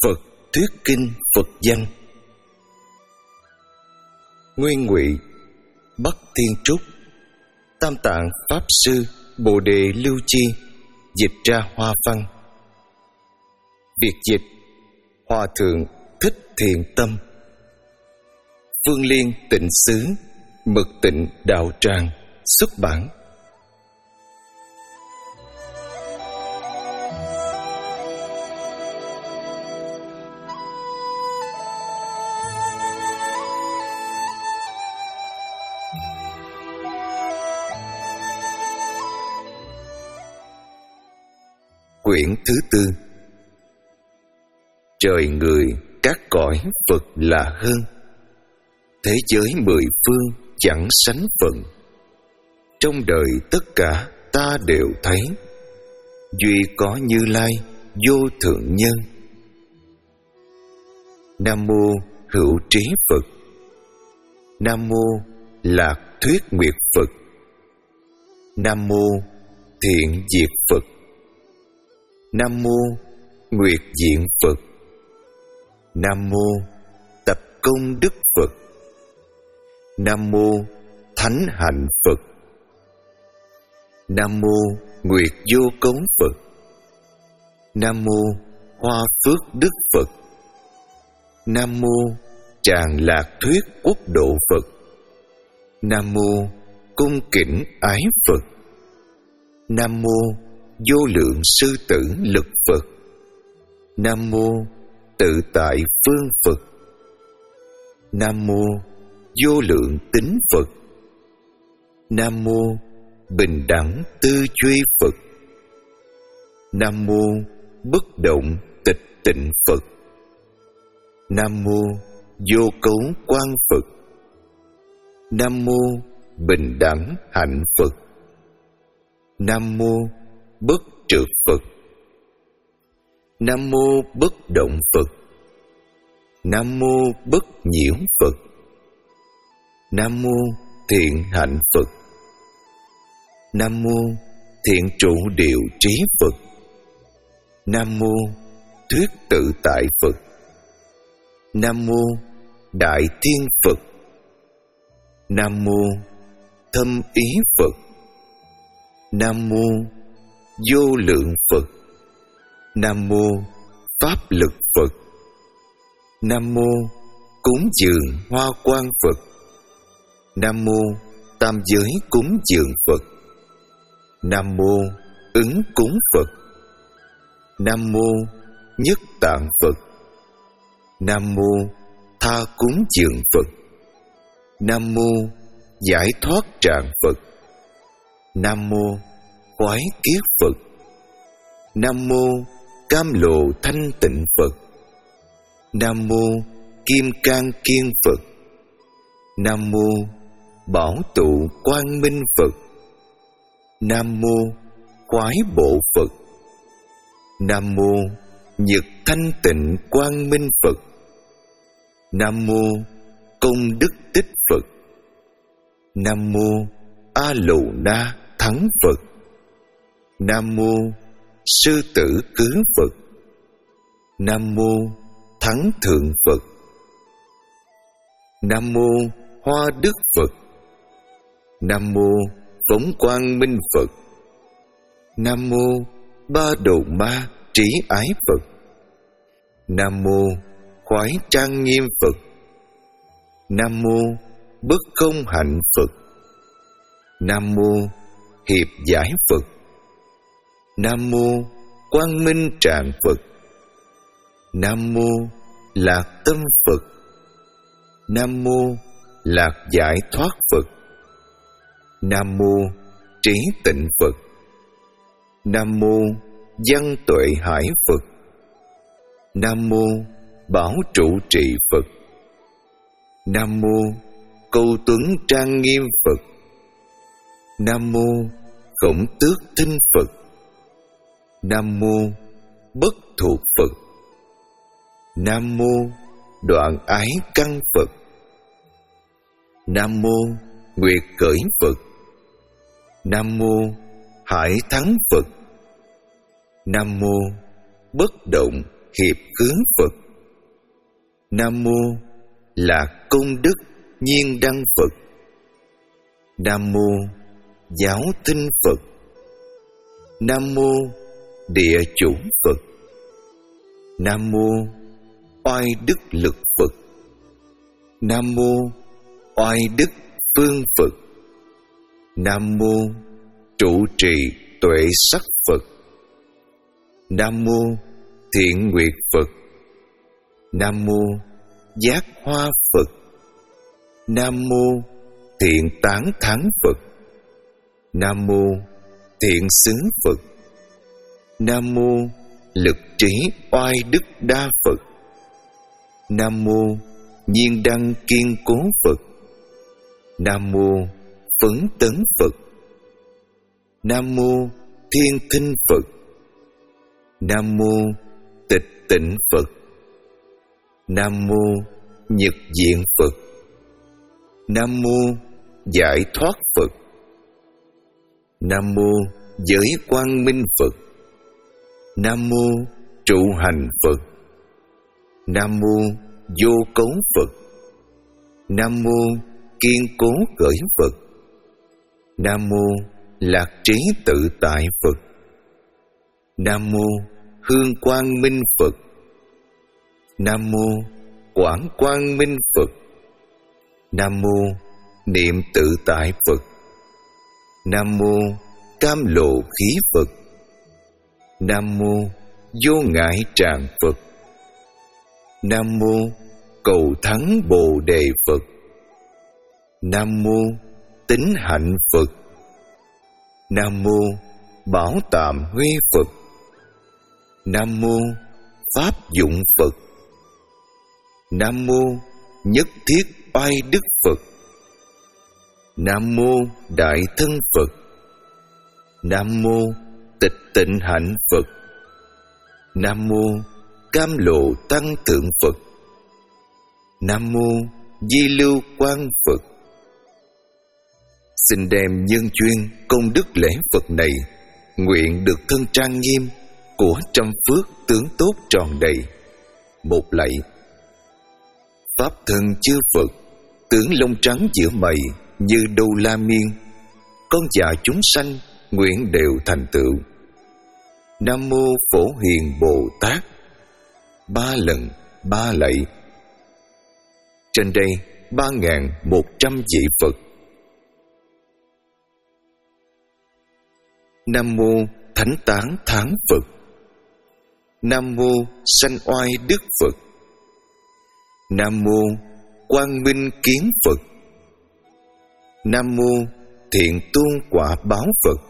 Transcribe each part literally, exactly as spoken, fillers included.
Phật thuyết kinh Phật danh. Nguyên Ngụy Bắc Thiên Trúc, Tam Tạng Pháp Sư Bồ Đề Lưu Chi dịch ra hoa văn. Biệt dịch Hòa Thượng Thích Thiện Tâm. Phương Liên Tịnh Xứ Mật Tịnh Đạo Tràng xuất bản. Quyển thứ tư. Trời người các cõi Phật là hơn, thế giới mười phương chẳng sánh phận. Trong đời tất cả ta đều thấy, duy có Như Lai vô thượng nhân. Nam mô Hữu Trí Phật. Nam mô Lạc Thuyết Nguyệt Phật. Nam mô Thiện Diệt Phật. Nam mô Nguyệt Diện Phật. Nam mô Tập Công Đức Phật. Nam mô Thánh Hạnh Phật. Nam mô Nguyệt Vô Cấu Phật. Nam mô Hoa Phước Đức Phật. Nam mô Tràng Lạc Thuyết Quốc Độ Phật. Nam mô Cung Kính Ái Phật. Nam mô Vô Lượng Sư Tử Lực Phật. Nam mô Tự Tại Phương Phật. Nam mô Vô Lượng Tính Phật. Nam mô Bình Đẳng Tư Duy Phật. Nam mô Bất Động Tịch Tịnh Phật. Nam mô Vô Cấu Quang Phật. Nam mô Bình Đẳng Hạnh Phật. Nam mô Bất Trượt Phật. Nam mô Bất Động Phật. Nam mô Bất Nhiễu Phật. Nam mô Thiện Hạnh Phật. Nam mô Thiện Trụ Điều Trí Phật. Nam mô Thuyết Tự Tại Phật. Nam mô Đại Thiên Phật. Nam mô Thâm Ý Phật. Nam mô Vô Lượng Phật. Nam mô Pháp Lực Phật. Nam mô Cúng Dường Hoa Quang Phật. Nam mô Tam Giới Cúng Dường Phật. Nam mô Ứng Cúng Phật. Nam mô Nhất Tạng Phật. Nam mô Tha Cúng Dường Phật. Nam mô Giải Thoát Tràng Phật. Nam mô Khoái Kiết Phật. Nam mô Cam Lộ Thanh Tịnh Phật. Nam mô Kim Cang Kiên Phật. Nam mô Bảo Tụ Quang Minh Phật. Nam mô Khoái Bộ Phật. Nam mô Nhật Thanh Tịnh Quang Minh Phật. Nam mô Công Đức Tích Phật. Nam mô A Lù Na Thắng Phật. Nam mô Sư Tử Cứ Phật. Nam mô Thắng Thượng Phật. Nam mô Hoa Đức Phật. Nam mô Phóng Quang Minh Phật. Nam mô Ba Đầu Ma Trí Ái Phật. Nam mô Khoái Trang Nghiêm Phật. Nam mô Bất Không Hạnh Phật. Nam mô Hiệp Giải Phật. Nam mô Quang Minh Tràng Phật. Nam mô Lạc Tâm Phật. Nam mô Lạc Giải Thoát Phật. Nam mô Trí Tịnh Phật. Nam mô Văn Tuệ Hải Phật. Nam mô Bảo Trụ Trì Phật. Nam mô Câu Tuấn Trang Nghiêm Phật. Nam mô Khổng Tước Thinh Phật. Nam mô Bất Thuộc Phật. Nam mô Đoạn Ái Căn Phật. Nam mô Nguyệt Cởi Phật. Nam mô Hải Thắng Phật. Nam mô Bất Động hiệp hướng Phật. Nam mô Lạc Công Đức Nhiên Đăng Phật. Nam mô Giáo Tinh Phật. Nam mô Địa Chủ Phật. Nam mô Oai Đức Lực Phật. Nam mô Oai Đức Phương Phật. Nam mô Trụ Trì Tuệ Sắc Phật. Nam mô Thiện Nguyệt Phật. Nam mô Giác Hoa Phật. Nam mô Thiện Tán Thắng Phật. Nam mô Thiện Xứng Phật. Nam mô Lực Trí Oai Đức Đa Phật. Nam mô Nhiên Đăng Kiên Cố Phật. Nam mô Phấn Tấn Phật. Nam mô Thiên Thinh Phật. Nam mô Tịch Tịnh Phật. Nam mô Nhật Diện Phật. Nam mô Giải Thoát Phật. Nam mô Giới Quang Minh Phật. Nam mô Trụ Hành Phật. Nam mô Vô Cấu Phật. Nam mô Kiên Cố Khởi Phật. Nam mô Lạc Trí Tự Tại Phật. Nam mô Hương Quang Minh Phật. Nam mô Quảng Quang Minh Phật. Nam mô Niệm Tự Tại Phật. Nam mô Cam Lộ Khí Phật. Nam mô Vô Ngại Tràng Phật. Nam mô Cầu Thắng Bồ Đề Phật. Nam mô Tín Hạnh Phật. Nam mô Bảo Tạm Huy Phật. Nam mô Pháp Dụng Phật. Nam mô Nhất Thiết Oai Đức Phật. Nam mô Đại Thân Phật. Nam mô Tịch Tịnh Hạnh Phật. Nam mô Cam Lộ Tăng Thượng Phật. Nam mô Di Lưu Quang Phật. Xin đem nhân duyên công đức lễ Phật này, nguyện được thân trang nghiêm của trăm phước tướng tốt tròn đầy. Một lạy. Pháp thân chư Phật, tướng lông trắng giữa mày như đô la miên, con già chúng sanh nguyện đều thành tựu. Nam mô Phổ Hiền Bồ Tát. Ba lần ba lạy. Trên đây ba ngàn một trăm vị Phật. Nam mô Thánh Tán Thắng Phật. Nam mô Sanh Oai Đức Phật. Nam mô Quang Minh Kiến Phật. Nam mô Thiện Tôn Quả Báo Phật.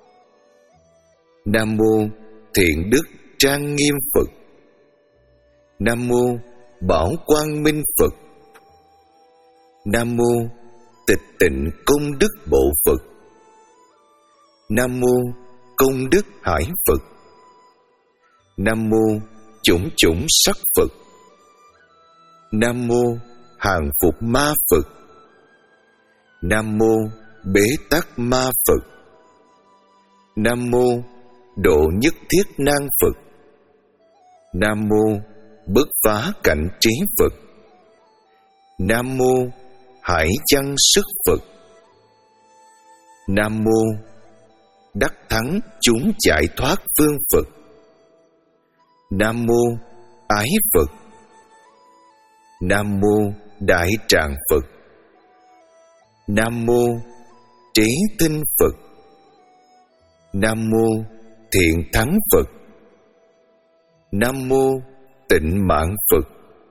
Nam mô Thiện Đức Trang Nghiêm Phật. Nam mô Bảo Quang Minh Phật. Nam mô Tịch Tịnh Công Đức Bộ Phật. Nam mô Công Đức Hải Phật. Nam mô Chủng Chủng Sắc Phật. Nam mô Hàng Phục Ma Phật. Nam mô Bế Tắc Ma Phật. Nam mô Độ Nhất Thiết Nan Phật. Nam mô Bất Phá Cảnh Trí Phật. Nam mô Hải Chăng Sức Phật. Nam mô Đắc Thắng Chúng Giải Thoát Phương Phật. Nam mô Ái Phật. Nam mô Đại Tràng Phật. Nam mô Trí Tinh Phật. Nam mô Thiện Thắng Phật. Nam mô Tịnh Mạng Phật.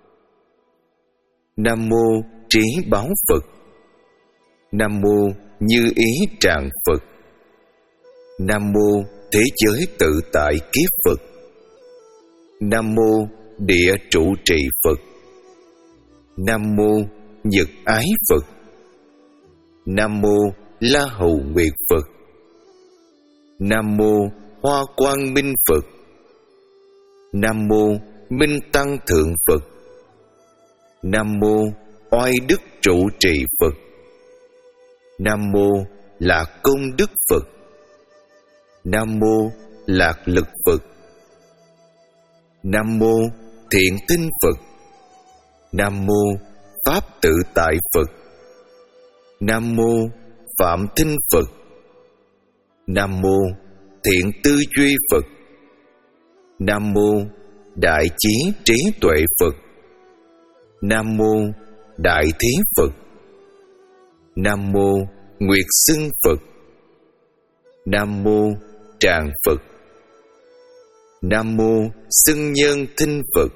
Nam mô Trí Báo Phật. Nam mô Như Ý Tràng Phật. Nam mô Thế Giới Tự Tại Kiếp Phật. Nam mô Địa Trụ Trì Phật. Nam mô Nhật Ái Phật. Nam mô La Hầu Nguyệt Phật. Nam mô Hoa Quang Minh Phật. Nam mô Minh Tăng Thượng Phật. Nam mô Oai Đức Trụ Trì Phật. Nam mô Lạc Công Đức Phật. Nam mô Lạc Lực Phật. Nam mô Thiện Tinh Phật. Nam mô Pháp Tự Tại Phật. Nam mô Phạm Thinh Phật. Nam mô Thiện Tư Duy Phật. Nam mô Đại Chí Trí Tuệ Phật. Nam mô Đại Thí Phật. Nam mô Nguyệt Xưng Phật. Nam mô Tràng Phật. Nam mô Xưng Nhân Thinh Phật.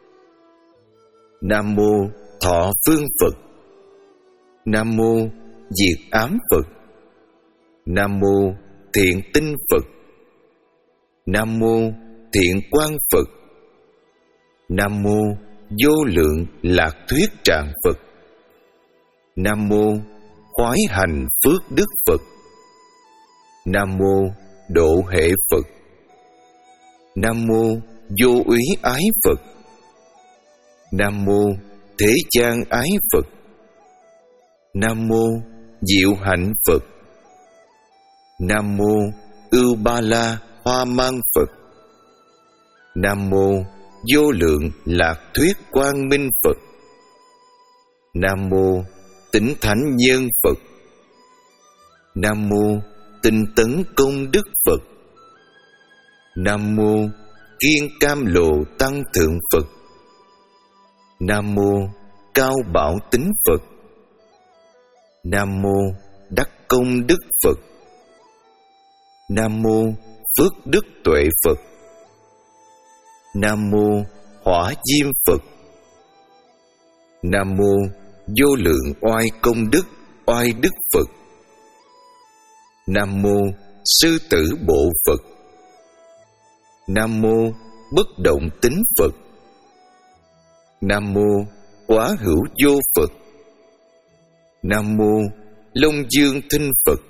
Nam mô Thọ Phương Phật. Nam mô Diệt Ám Phật. Nam mô Thiện Tinh Phật. Nam mô Thiện Quang Phật. Nam mô Vô Lượng Lạc Thuyết Tràng Phật. Nam mô Khoái Hành Phước Đức Phật. Nam mô Độ Hệ Phật. Nam mô Vô Úy Ái Phật. Nam mô Thế Gian Ái Phật. Nam mô Diệu Hạnh Phật. Nam mô Ưu Ba La Hoa Mang Phật. Nam mô Vô Lượng Lạc Thuyết Quang Minh Phật. Nam mô Tịnh Thánh Nhân Phật. Nam mô Tinh Tấn Công Đức Phật. Nam mô Kiên Cam Lộ Tăng Thượng Phật. Nam mô Cao Bảo Tính Phật. Nam mô Đắc Công Đức Phật. Nam mô Phước Đức Tuệ Phật. Nam mô Hỏa Diêm Phật. Nam mô Vô Lượng Oai Công Đức Oai Đức Phật. Nam mô Sư Tử Bộ Phật. Nam mô Bất Động Tính Phật. Nam mô Quá Hữu Vô Phật. Nam mô Long Dương Thinh Phật.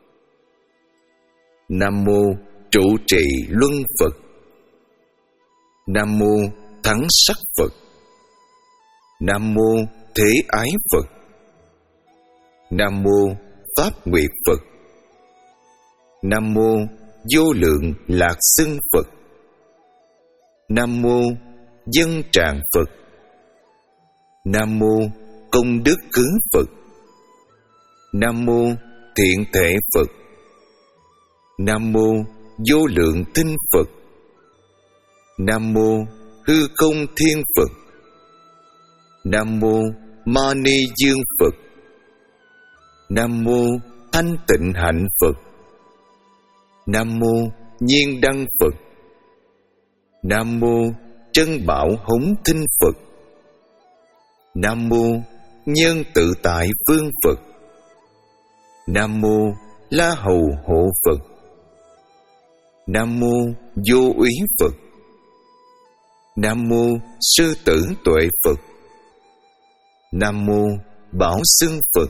Nam mô Trụ Trì Luân Phật. Nam mô Thắng Sắc Phật. Nam mô Thế Ái Phật. Nam mô Pháp Nguyệt Phật. Nam mô Vô Lượng Lạc Xưng Phật. Nam mô Dân Tràng Phật. Nam mô Công Đức Hướng Phật. Nam mô Thiện Thể Phật. Nam mô Vô Lượng Thinh Phật. Nam mô Hư Không Thiên Phật. Nam mô Ma Ni Dương Phật. Nam mô Thanh Tịnh Hạnh Phật. Nam mô Nhiên Đăng Phật. Nam mô Trân Bảo Hống Thinh Phật. Nam mô Nhân Tự Tại Phương Phật. Nam mô La Hầu Hộ Phật. Nam mô Vô Úy Phật. Nam mô Sư Tử Tuệ Phật. Nam mô Bảo Xưng Phật.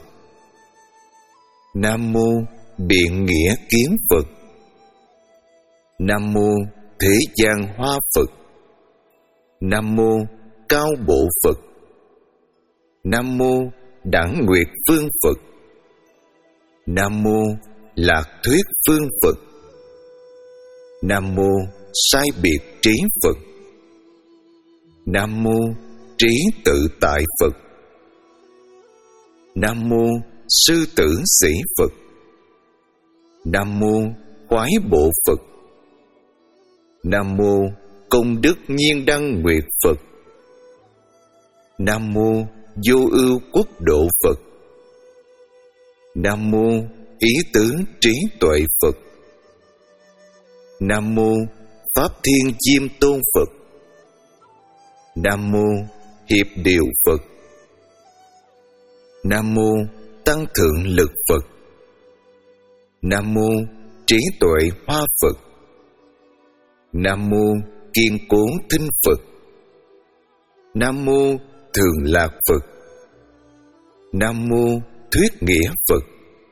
Nam mô Biện Nghĩa Kiến Phật. Nam mô Thế Gian Hoa Phật. Nam mô Cao Bộ Phật. Nam mô Đẳng Nguyệt Phương Phật. Nam mô Lạc Thuyết Phương Phật. Nam mô Sai Biệt Trí Phật. Nam mô Trí Tự Tại Phật. Nam mô Sư Tử Sĩ Phật. Nam mô Khoái Bộ Phật. Nam mô Công Đức Nhiên Đăng Nguyệt Phật. Nam mô Vô Ưu Quốc Độ Phật. Nam mô Ý Tướng Trí Tuệ Phật. Nam mô Pháp Thiên Diêm Tôn Phật. Nam mô Hiệp Điều Phật. Nam mô Tăng Thượng Lực Phật. Nam mô Trí Tuệ Hoa Phật. Nam mô Kiên Cố Thinh Phật. Nam mô Thường Lạc Phật. Nam mô Thuyết Nghĩa Phật.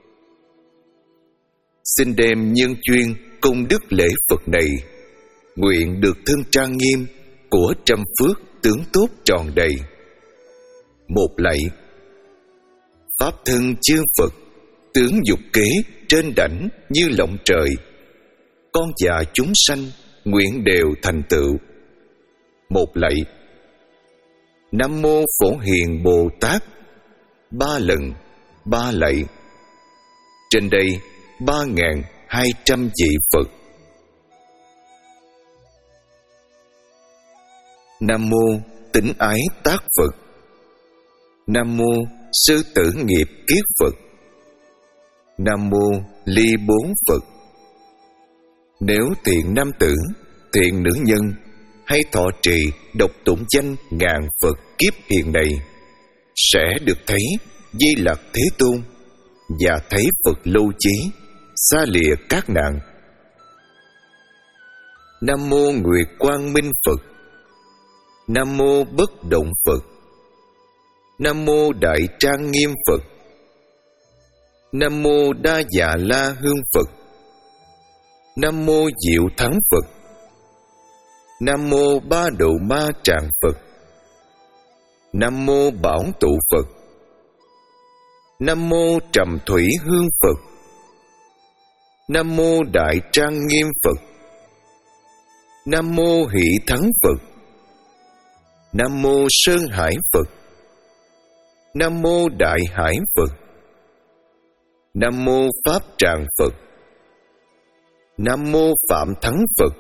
Xin đem nhân duyên công đức lễ Phật này, nguyện được thân trang nghiêm của trăm phước tướng tốt tròn đầy. Một lạy. Pháp thân chư Phật, tướng dục kế trên đảnh như lộng trời, con già chúng sanh nguyện đều thành tựu. một lạy. Nam mô Phổ Hiền Bồ Tát ba lần, ba lạy. Trên đây ba ngàn hai trăm vị Phật. Nam mô Tịnh Ái Tác Phật. Nam mô Sư Tử Nghiệp Kiết Phật. Nam mô Ly Bốn Phật. Nếu thiện nam tử, thiện nữ nhân hay thọ trì đọc tụng danh ngàn Phật kiếp hiện này, sẽ được thấy Di Lặc Thế Tôn và thấy Phật Lâu Chí, xa lìa các nạn. Nam mô Nguyệt Quang Minh Phật. Nam mô Bất Động Phật. Nam mô Đại Trang Nghiêm Phật. Nam mô Đa Dạ La Hương Phật. Nam mô Diệu Thắng Phật. Nam mô Ba Độ Ma Tràng Phật. Nam mô Bảo Tụ Phật. Nam mô Trầm Thủy Hương Phật. Nam mô Đại Trang Nghiêm Phật. Nam mô Hỷ Thắng Phật. Nam mô Sơn Hải Phật. Nam mô Đại Hải Phật. Nam mô Pháp Tràng Phật. Nam mô Phạm Thắng Phật.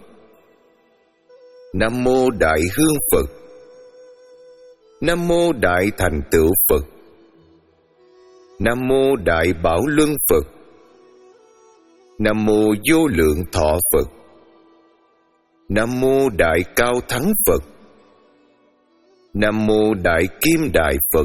Nam mô Đại Hương Phật. Nam mô Đại Thành Tựu Phật. Nam mô Đại Bảo Luân Phật. Nam mô Vô Lượng Thọ Phật. Nam mô Đại Cao Thắng Phật. Nam mô Đại Kim Đại Phật.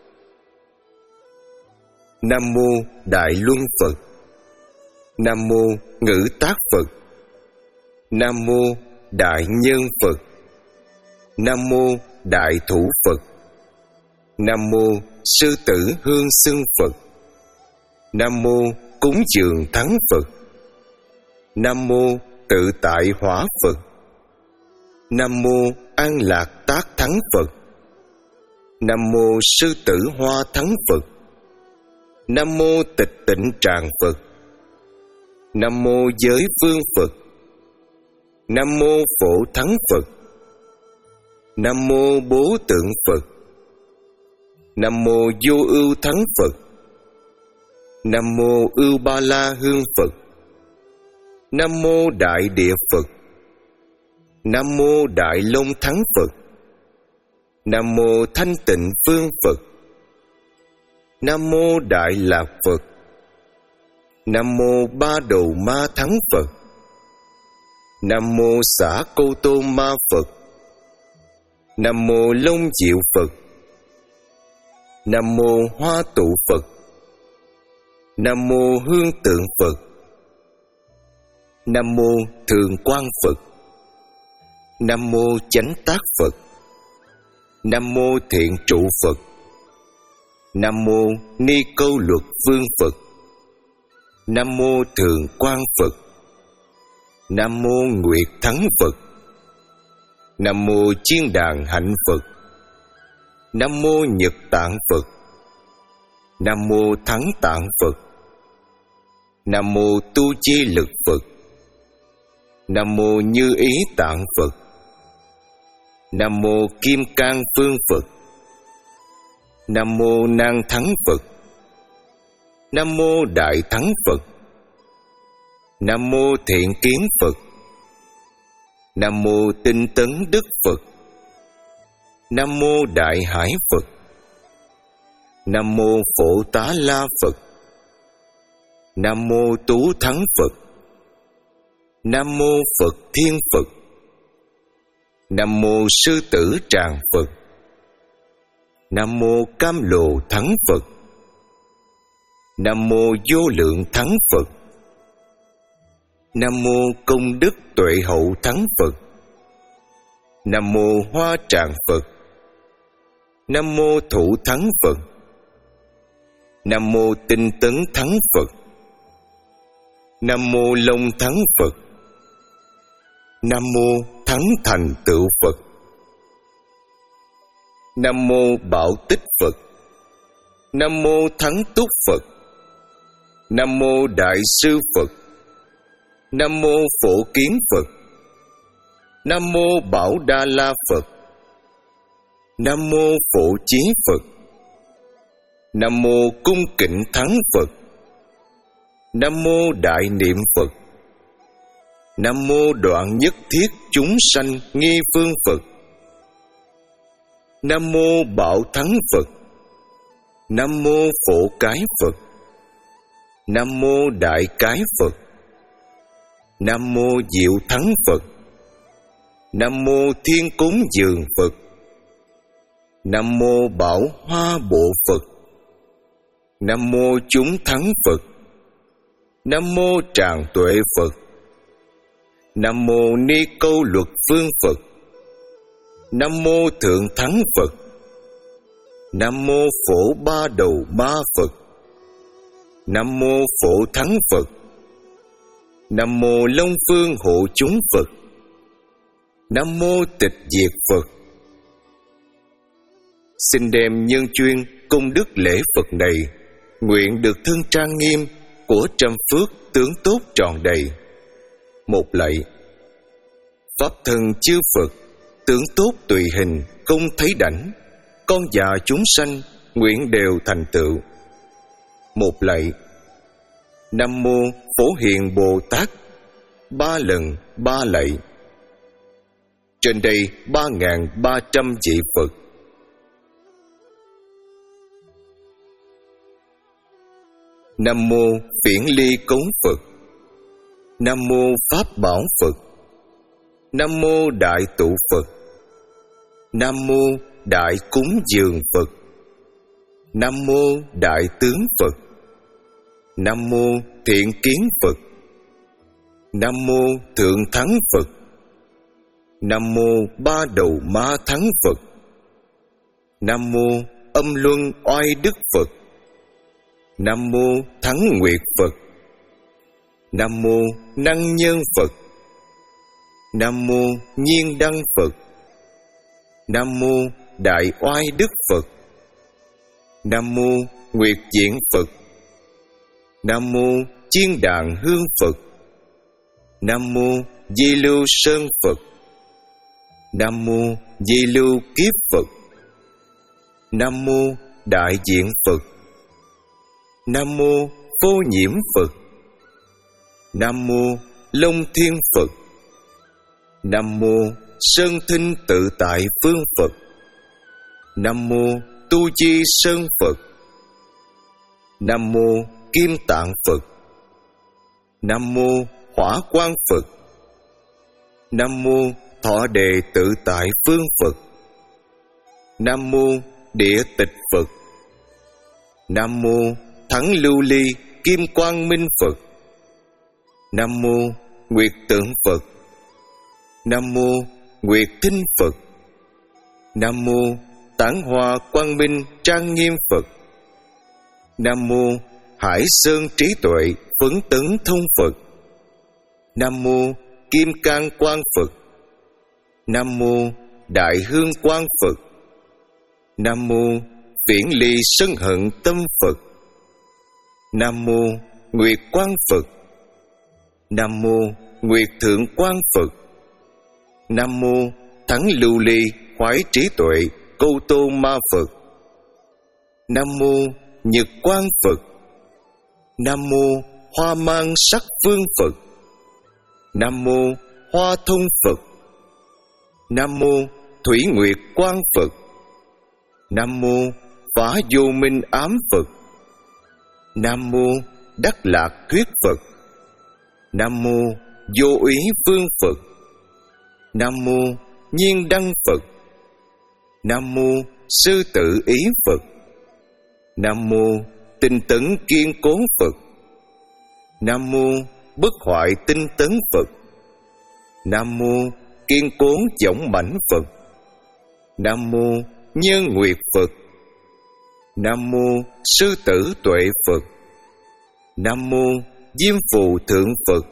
Nam mô Đại Luân Phật. Nam mô Ngữ Tác Phật. Nam mô Đại Nhân Phật. Nam mô Đại Thủ Phật. Nam mô Sư Tử Hương Xưng Phật. Nam mô Cúng Dường Thắng Phật. Nam mô Tự Tại Hỏa Phật. Nam mô An Lạc Tác Thắng Phật. Nam mô Sư Tử Hoa Thắng Phật. Nam mô Tịch Tịnh Tràng Phật. Nam mô Giới Vương Phật. Nam mô Phổ Thắng Phật. Nam mô Bố Tượng Phật. Nam mô Vô Ưu Thắng Phật. Nam mô Ưu Ba La Hương Phật. Nam mô Đại Địa Phật. Nam mô Đại Long Thắng Phật. Nam mô Thanh Tịnh Phương Phật. Nam mô Đại Lạc Phật. Nam mô Ba Đầu Ma Thắng Phật. Nam mô Xả Cô Tô Ma Phật. Nam mô Long Diệu Phật. Nam mô Hoa Tụ Phật. Nam mô Hương Tượng Phật. Nam mô Thường Quang Phật. Nam mô Chánh Tác Phật. Nam mô Thiện Trụ Phật. Nam mô Ni Câu Luật Vương Phật. Nam mô Thường Quang Phật. Nam mô Nguyệt Thắng Phật. Nam mô Chiên Đàn Hạnh Phật. Nam mô Nhật Tạng Phật. Nam mô Thắng Tạng Phật. Nam mô Tu Chi Lực Phật. Nam mô Như Ý Tạng Phật. Nam mô Kim Cang Phương Phật. Nam mô Nan Thắng Phật. Nam mô Đại Thắng Phật. Nam mô Thiện Kiến Phật. Nam mô Tinh Tấn Đức Phật. Nam mô Đại Hải Phật. Nam mô Phổ Tá La Phật. Nam mô Tú Thắng Phật. Nam mô Phật Thiên Phật. Nam mô Sư Tử Tràng Phật. Nam mô Cam Lồ Thắng Phật. Nam mô Vô Lượng Thắng Phật. Nam mô Công Đức Tuệ Hậu Thắng Phật. Nam mô Hoa Tràng Phật. Nam mô Thủ Thắng Phật. Nam mô Tinh Tấn Thắng Phật. Nam mô Long Thắng Phật. Nam mô Thắng Thành Tựu Phật. Nam mô Bảo Tích Phật. Nam mô Thắng Túc Phật. Nam mô Đại Sư Phật. Nam mô Phổ Kiến Phật. Nam mô Bảo Đa La Phật. Nam mô Phổ Chí Phật. Nam mô Cung Kính Thắng Phật. Nam mô Đại Niệm Phật. Nam mô Đoạn Nhất Thiết Chúng Sanh Nghi Phương Phật. Nam mô Bảo Thắng Phật. Nam mô Phổ Cái Phật. Nam mô Đại Cái Phật. Nam mô Diệu Thắng Phật. Nam mô Thiên Cúng Dường Phật. Nam mô Bảo Hoa Bộ Phật. Nam mô Chúng Thắng Phật. Nam mô Tràng Tuệ Phật. Nam mô Ni Câu Luật Phương Phật. Nam mô Thượng Thắng Phật. Nam mô Phổ Ba Đầu Ba Phật. Nam mô Phổ Thắng Phật. Nam mô Long Phương Hộ Chúng Phật. Nam mô Tịch Diệt Phật. Xin đem nhân chuyên công đức lễ Phật này, nguyện được thân trang nghiêm của trăm phước tướng tốt tròn đầy. Một lạy. Pháp thân chư Phật, tướng tốt tùy hình, không thấy đảnh, con già chúng sanh nguyện đều thành tựu. Một lạy. Nam mô Phổ Hiền Bồ Tát. Ba lần ba lạy. Trên đây ba ngàn ba trăm vị Phật. Nam mô Phiển Ly Cống Phật. Nam mô Pháp Bảo Phật. Nam mô Đại Tụ Phật. Nam mô Đại Cúng Dường Phật. Nam mô Đại Tướng Phật. Nam mô Thiện Kiến Phật. Nam mô Thượng Thắng Phật. Nam mô Ba Đầu Ma Thắng Phật. Nam mô Âm Luân Oai Đức Phật. Nam mô Thắng Nguyệt Phật. Nam mô Năng Nhân Phật. Nam mô Nhiên Đăng Phật. Nam mô Đại Oai Đức Phật. Nam mô Nguyệt Diện Phật. Nam mô Chiên Đàn Hương Phật. Nam mô Di Lưu Sơn Phật. Nam mô Di Lưu Kiếp Phật. Nam mô Đại Diện Phật. Nam mô Vô Nhiễm Phật. Nam mô Long Thiên Phật. Nam mô Sơn Thinh Tự Tại Phương Phật. Nam mô Tu Chi Sơn Phật. Nam mô Kim Tạng Phật. Nam mô Hỏa Quang Phật. Nam mô Thọ Đề Tự Tại Phương Phật. Nam mô Địa Tịch Phật. Nam mô Thắng Lưu Ly Kim Quang Minh Phật. Nam mô Nguyệt Tượng Phật. Nam mô Nguyệt Thinh Phật. Nam mô Tản Hoa Quang Minh Trang Nghiêm Phật. Nam mô Hải Sơn Trí Tuệ Phấn Tấn Thông Phật. Nam mô Kim Cang Quang Phật. Nam mô Đại Hương Quang Phật. Nam mô Viễn Ly Sân Hận Tâm Phật. Nam mô Nguyệt Quang Phật. Nam mô Nguyệt Thượng Quang Phật. Nam mô Thắng Lưu Ly Khoái Trí Tuệ Câu Tô Ma Phật. Nam mô Nhật Quang Phật. Nam mô Hoa Mang Sắc Phương Phật. Nam mô Hoa Thông Phật. Nam mô Thủy Nguyệt Quang Phật. Nam mô Phá Vô Minh Ám Phật. Nam mô Đắc Lạc Thuyết Phật. Nam mô Vô Úy Phương Phật. Nam mô Nhiên Đăng Phật. Nam mô Sư Tự Ý Phật. Nam mô Tinh Tấn Kiên Cố Phật. Nam mô Bất Hoại Tinh Tấn Phật. Nam mô Kiên Cố Dõng Mãnh Phật. Nam mô Nhân Nguyệt Phật. Nam mô Sư Tử Tuệ Phật. Nam mô Diêm Phù Thượng Phật.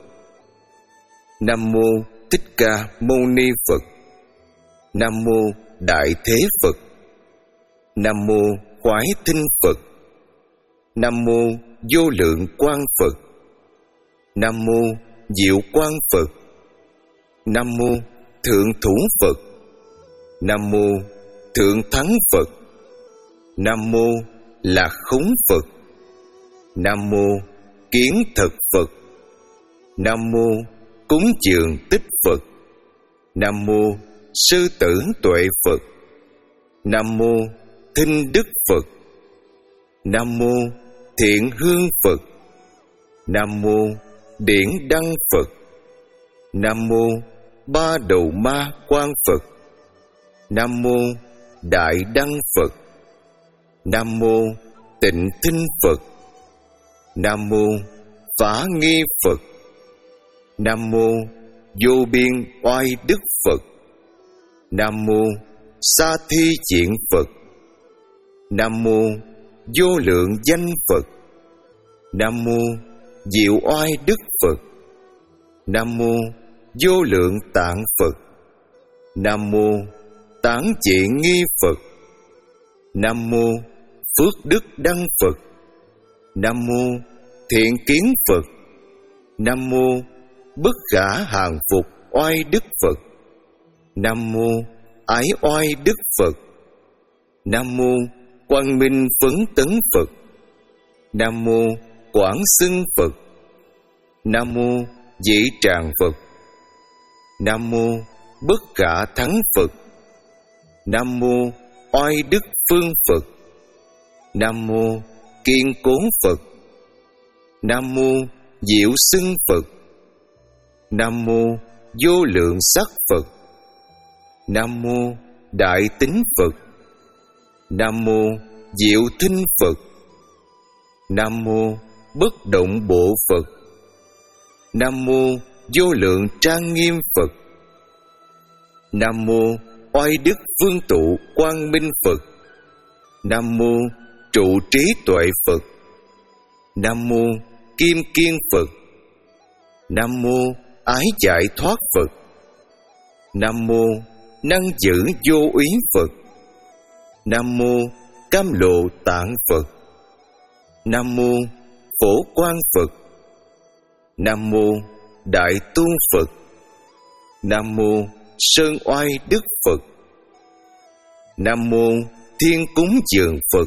Nam mô Thích Ca Mâu Ni Phật. Nam mô Đại Thế Phật. Nam mô Khoái Thinh Phật. Nam mô Vô Lượng Quang Phật. Nam mô Diệu Quang Phật. Nam mô Thượng Thủ Phật. Nam mô thượng thắng Phật. Nam mô lạc khống Phật. Nam mô kiến thực Phật. Nam mô cúng dường tích Phật. Nam mô sư tử tuệ Phật. Nam mô thinh đức Phật. Nam mô thiện hương Phật. Nam mô điển đăng Phật. Nam mô ba đầu ma quan Phật. Nam mô đại đăng Phật. Nam mô tịnh thinh Phật. Nam mô phá nghi Phật. Nam mô vô biên oai đức Phật. Nam mô sa thi diện Phật. Nam mô vô lượng danh Phật. Nam mô diệu oai đức Phật. Nam mô vô lượng tạng Phật. Nam mô tán trị nghi Phật. Nam mô phước đức đăng Phật. Nam mô thiện kiến Phật. Nam mô bất khả hàng phục oai đức Phật. Nam mô ái oai đức Phật. Nam mô quang minh phấn tấn Phật. Nam mô quảng xưng Phật. Nam mô dị tràng Phật. Nam mô bất khả thắng Phật. Nam mô oai đức phương Phật. Nam mô kiên cố Phật. Nam mô diệu xưng Phật. Nam mô vô lượng sắc Phật. Nam mô đại tính Phật. Nam mô diệu thinh Phật. Nam mô bất động bộ Phật. Nam mô vô lượng trang nghiêm Phật. Nam mô oai đức phương tụ quang minh Phật. Nam mô trụ trí tuệ Phật. Nam mô kim kiên Phật. Nam mô ái giải thoát Phật. Nam mô năng giữ vô úy Phật. Nam mô cam lộ tạng Phật. Nam mô phổ quang Phật. Nam mô đại tu Phật. Nam mô sơn oai đức Phật. Nam mô thiên cúng dường Phật.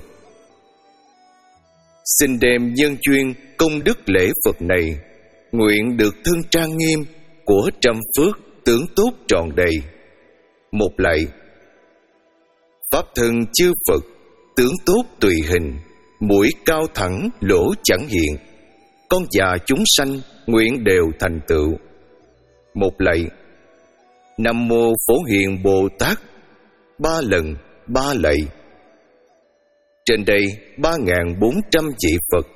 Xin đem nhân duyên công đức lễ Phật này, nguyện được thân trang nghiêm của trăm phước tướng tốt tròn đầy. Một lạy. Pháp thân chư Phật, tướng tốt tùy hình, mũi cao thẳng lỗ chẳng hiện, con già chúng sanh nguyện đều thành tựu. Một lạy. Nam mô Phổ Hiền Bồ Tát. Ba lần ba lạy. Trên đây ba ngàn bốn trăm vị Phật.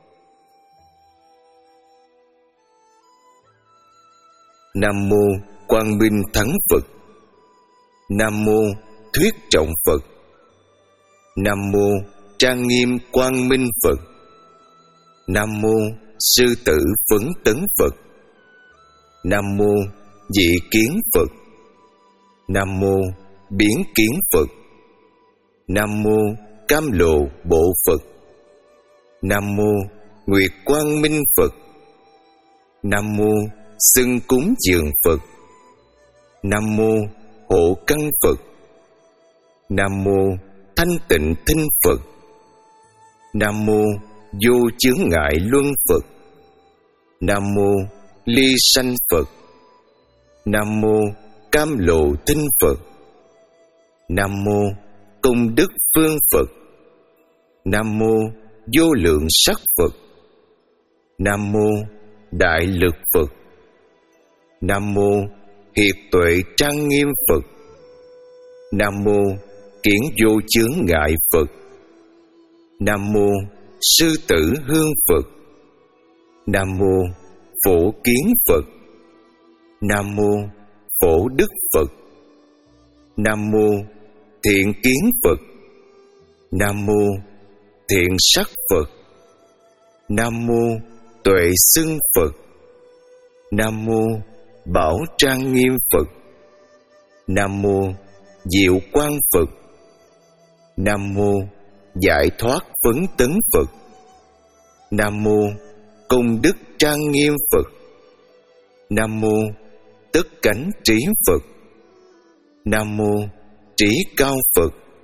Nam mô Quang Minh Thắng Phật. Nam mô Thuyết Trọng Phật. Nam mô Trang Nghiêm Quang Minh Phật. Nam mô Sư Tử Phấn Tấn Phật. Nam mô Dị Kiến Phật. Nam mô Biến Kiến Phật. Nam mô Cam Lộ Bộ Phật. Nam mô Nguyệt Quang Minh Phật. Nam mô Xưng Cúng Dường Phật. Nam mô Hộ Căn Phật. Nam mô Thanh Tịnh Thinh Phật. Nam mô Vô Chướng Ngại Luân Phật. Nam mô Ly Sanh Phật. Nam mô Cam Lộ Thinh Phật. Nam mô Công Đức Phương Phật. Nam mô Vô Lượng Sắc Phật. Nam mô Đại Lực Phật. Nam mô Hiệp Tuệ Trang Nghiêm Phật. Nam mô Kiển Vô Chướng Ngại Phật. Nam mô Sư Tử Hương Phật. Nam mô Phổ Kiến Phật. Nam mô Phổ Đức Phật. Nam mô Thiện Kiến Phật. Nam mô Thiện Sắc Phật. Nam mô Tuệ Xưng Phật. Nam mô Bảo Trang Nghiêm Phật. Nam mô Diệu Quang Phật. Nam mô Giải Thoát Phấn Tấn Phật. Nam mô Công Đức Trang Nghiêm Phật. Nam mô Tất Cánh Trí Phật. Nam mô Trí Cao Phật.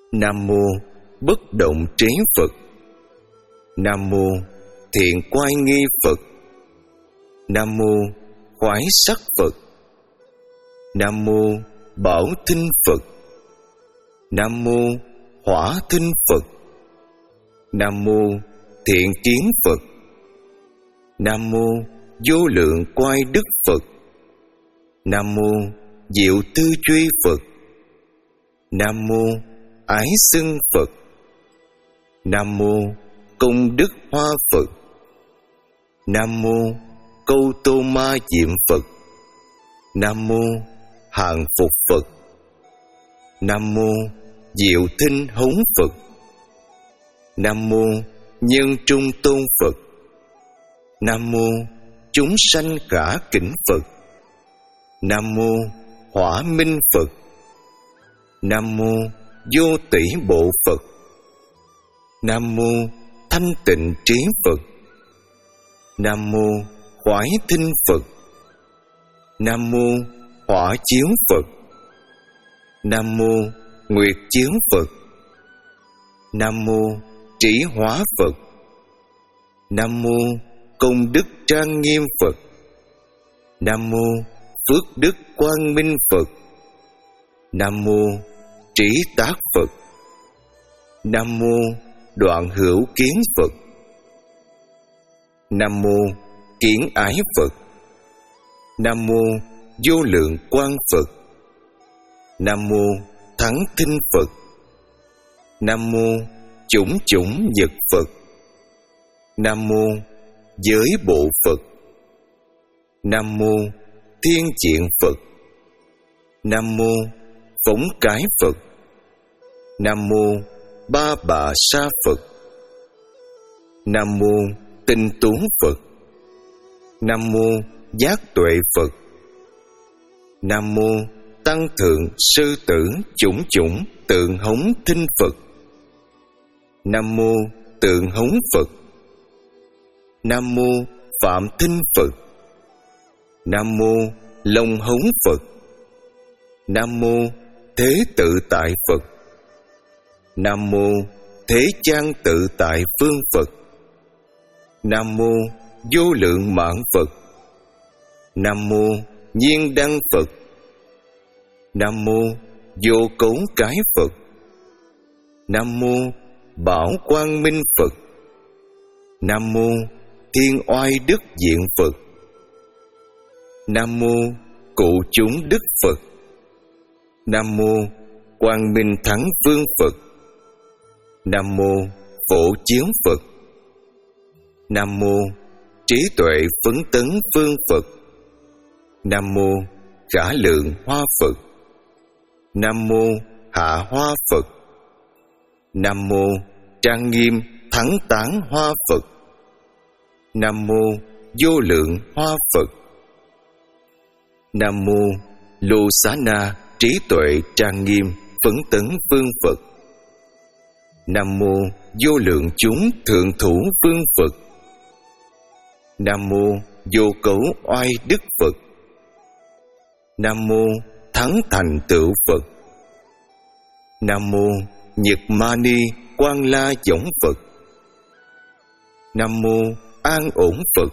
Nam mô bất động trí Phật. Nam mô thiện quay nghi Phật. Nam mô khoái sắc Phật. Nam mô bảo thinh Phật. Nam mô hỏa thinh Phật. Nam mô thiện kiến Phật. Nam mô vô lượng quay đức Phật. Nam mô diệu tư duy Phật. Nam mô ái xưng Phật. Nam mô công đức hoa Phật. Nam mô câu tô ma diệm Phật. Nam mô hàng phục Phật. Nam mô diệu thinh hống Phật. Nam mô nhân trung tôn Phật. Nam mô chúng sanh khả kính Phật. Nam mô hỏa minh Phật. Nam mô vô tỷ bộ Phật. Nam mô thanh tịnh trí Phật. Nam mô khoái thinh Phật. Nam mô hỏa chiếu Phật. Nam mô nguyệt chiếu Phật. Nam mô trí hóa Phật. Nam mô công đức trang nghiêm Phật. Nam mô phước đức quang minh Phật. Nam mô trí tác Phật. Nam mô đoạn hữu kiến Phật. Nam mô kiến ái Phật. Nam mô vô lượng quang Phật. Nam mô thắng thinh Phật. Nam mô chủng chủng nhật Phật. Nam mô giới bộ Phật. Nam mô thiên diện Phật. Nam mô phóng cái Phật. Nam mô ba bà sa Phật. Nam mô tinh tú Phật. Nam mô giác tuệ Phật. Nam mô tăng thượng sư tử chủng chủng tượng hống thinh Phật. Nam mô tượng hống Phật. Nam mô phạm thinh Phật. Nam mô long hống Phật. Nam mô thế tự tại Phật. Nam mô thế trang tự tại phương Phật. Nam mô vô lượng mạng Phật. Nam mô nhiên đăng Phật. Nam mô vô cấu cái Phật. Nam mô bảo quang minh Phật. Nam mô thiên oai đức diện Phật. Nam mô cụ chúng đức Phật. Nam mô quang minh thắng vương Phật. Nam mô phổ chiếu Phật. Nam mô trí tuệ phấn tấn phương Phật. Nam mô khả lượng hoa Phật. Nam mô hạ hoa Phật. Nam mô trang nghiêm thắng tán hoa Phật. Nam mô vô lượng hoa Phật. Nam mô lô xá na trí tuệ trang nghiêm phấn tấn vương Phật. Nam mô vô lượng chúng thượng thủ vương Phật. Nam mô vô cấu oai đức Phật. Nam mô thắng thành tựu Phật. Nam mô nhật ma ni quan la giống Phật. Nam mô an ổn Phật.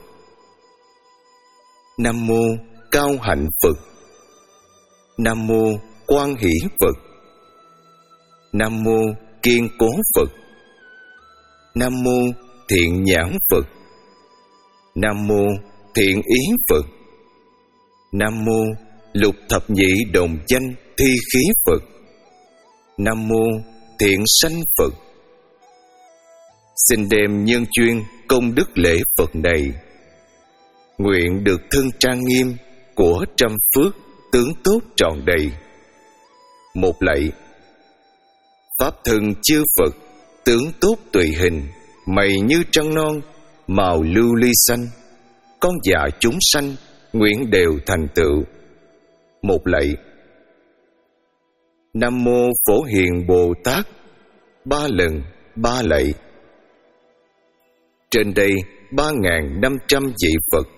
Nam mô cao hạnh Phật. Nam mô quan hỷ Phật. Nam mô kiên cố Phật. Nam mô thiện nhãn Phật. Nam mô thiện ý Phật. Nam mô lục thập nhị đồng danh thi khí Phật. Nam mô thiện sanh Phật. Xin đem nhân duyên công đức lễ Phật này, nguyện được thân trang nghiêm của trăm phước tướng tốt tròn đầy. Một lạy. Pháp thân chư Phật tướng tốt tùy hình, mày như trăng non, màu lưu ly xanh, con dạ chúng sanh nguyện đều thành tựu. Một lạy. Nam mô Phổ Hiền Bồ Tát. Ba lần ba lạy. Trên đây ba ngàn năm trăm vị Phật.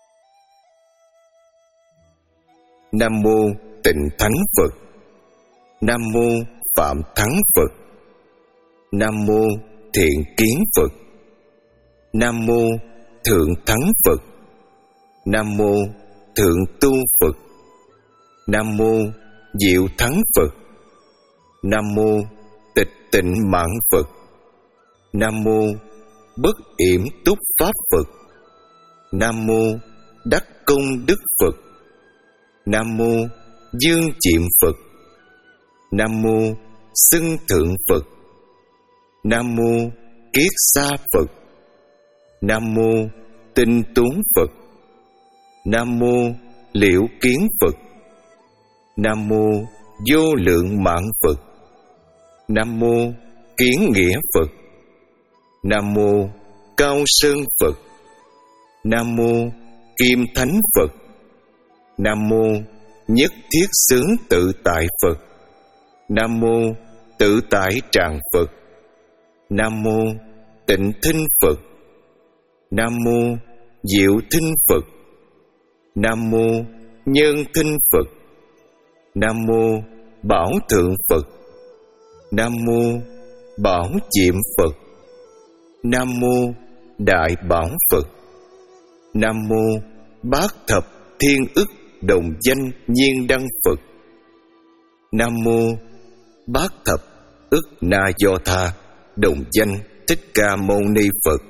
Nam mô Tịnh Thắng Phật. Nam mô Phạm Thắng Phật. Nam mô Thiện Kiến Phật. Nam mô Thượng Thắng Phật. Nam mô Thượng Tu Phật. Nam mô Diệu Thắng Phật. Nam mô Tịch Tịnh Mạng Phật. Nam mô Bất Yểm Túc Pháp Phật. Nam mô Đắc Công Đức Phật. Nam mô Dương Chiệm Phật. Nam mô Xưng Thượng Phật. Nam mô Kiết Xa Phật. Nam mô Tinh Tú Phật. Nam mô Liễu Kiến Phật. Nam mô Vô Lượng Mạng Phật. Nam mô Kiến Nghĩa Phật. Nam mô Cao Sơn Phật. Nam mô Kim Thánh Phật. Nam mô Nhất Thiết Xứ Tự Tại Phật. Nam mô Tự Tại Tràng Phật. Nam mô Tịnh Thinh Phật. Nam mô Diệu Thinh Phật. Nam mô Nhân Thinh Phật. Nam mô Bảo Thượng Phật. Nam mô Bảo Diệm Phật. Nam mô Đại Bảo Phật. Nam mô Bát Thập Thiên Ức Đồng Danh Nhiên Đăng Phật. Nam mô Bát Thập Ức Na Do Tha Đồng Danh Thích Ca Mâu Ni Phật.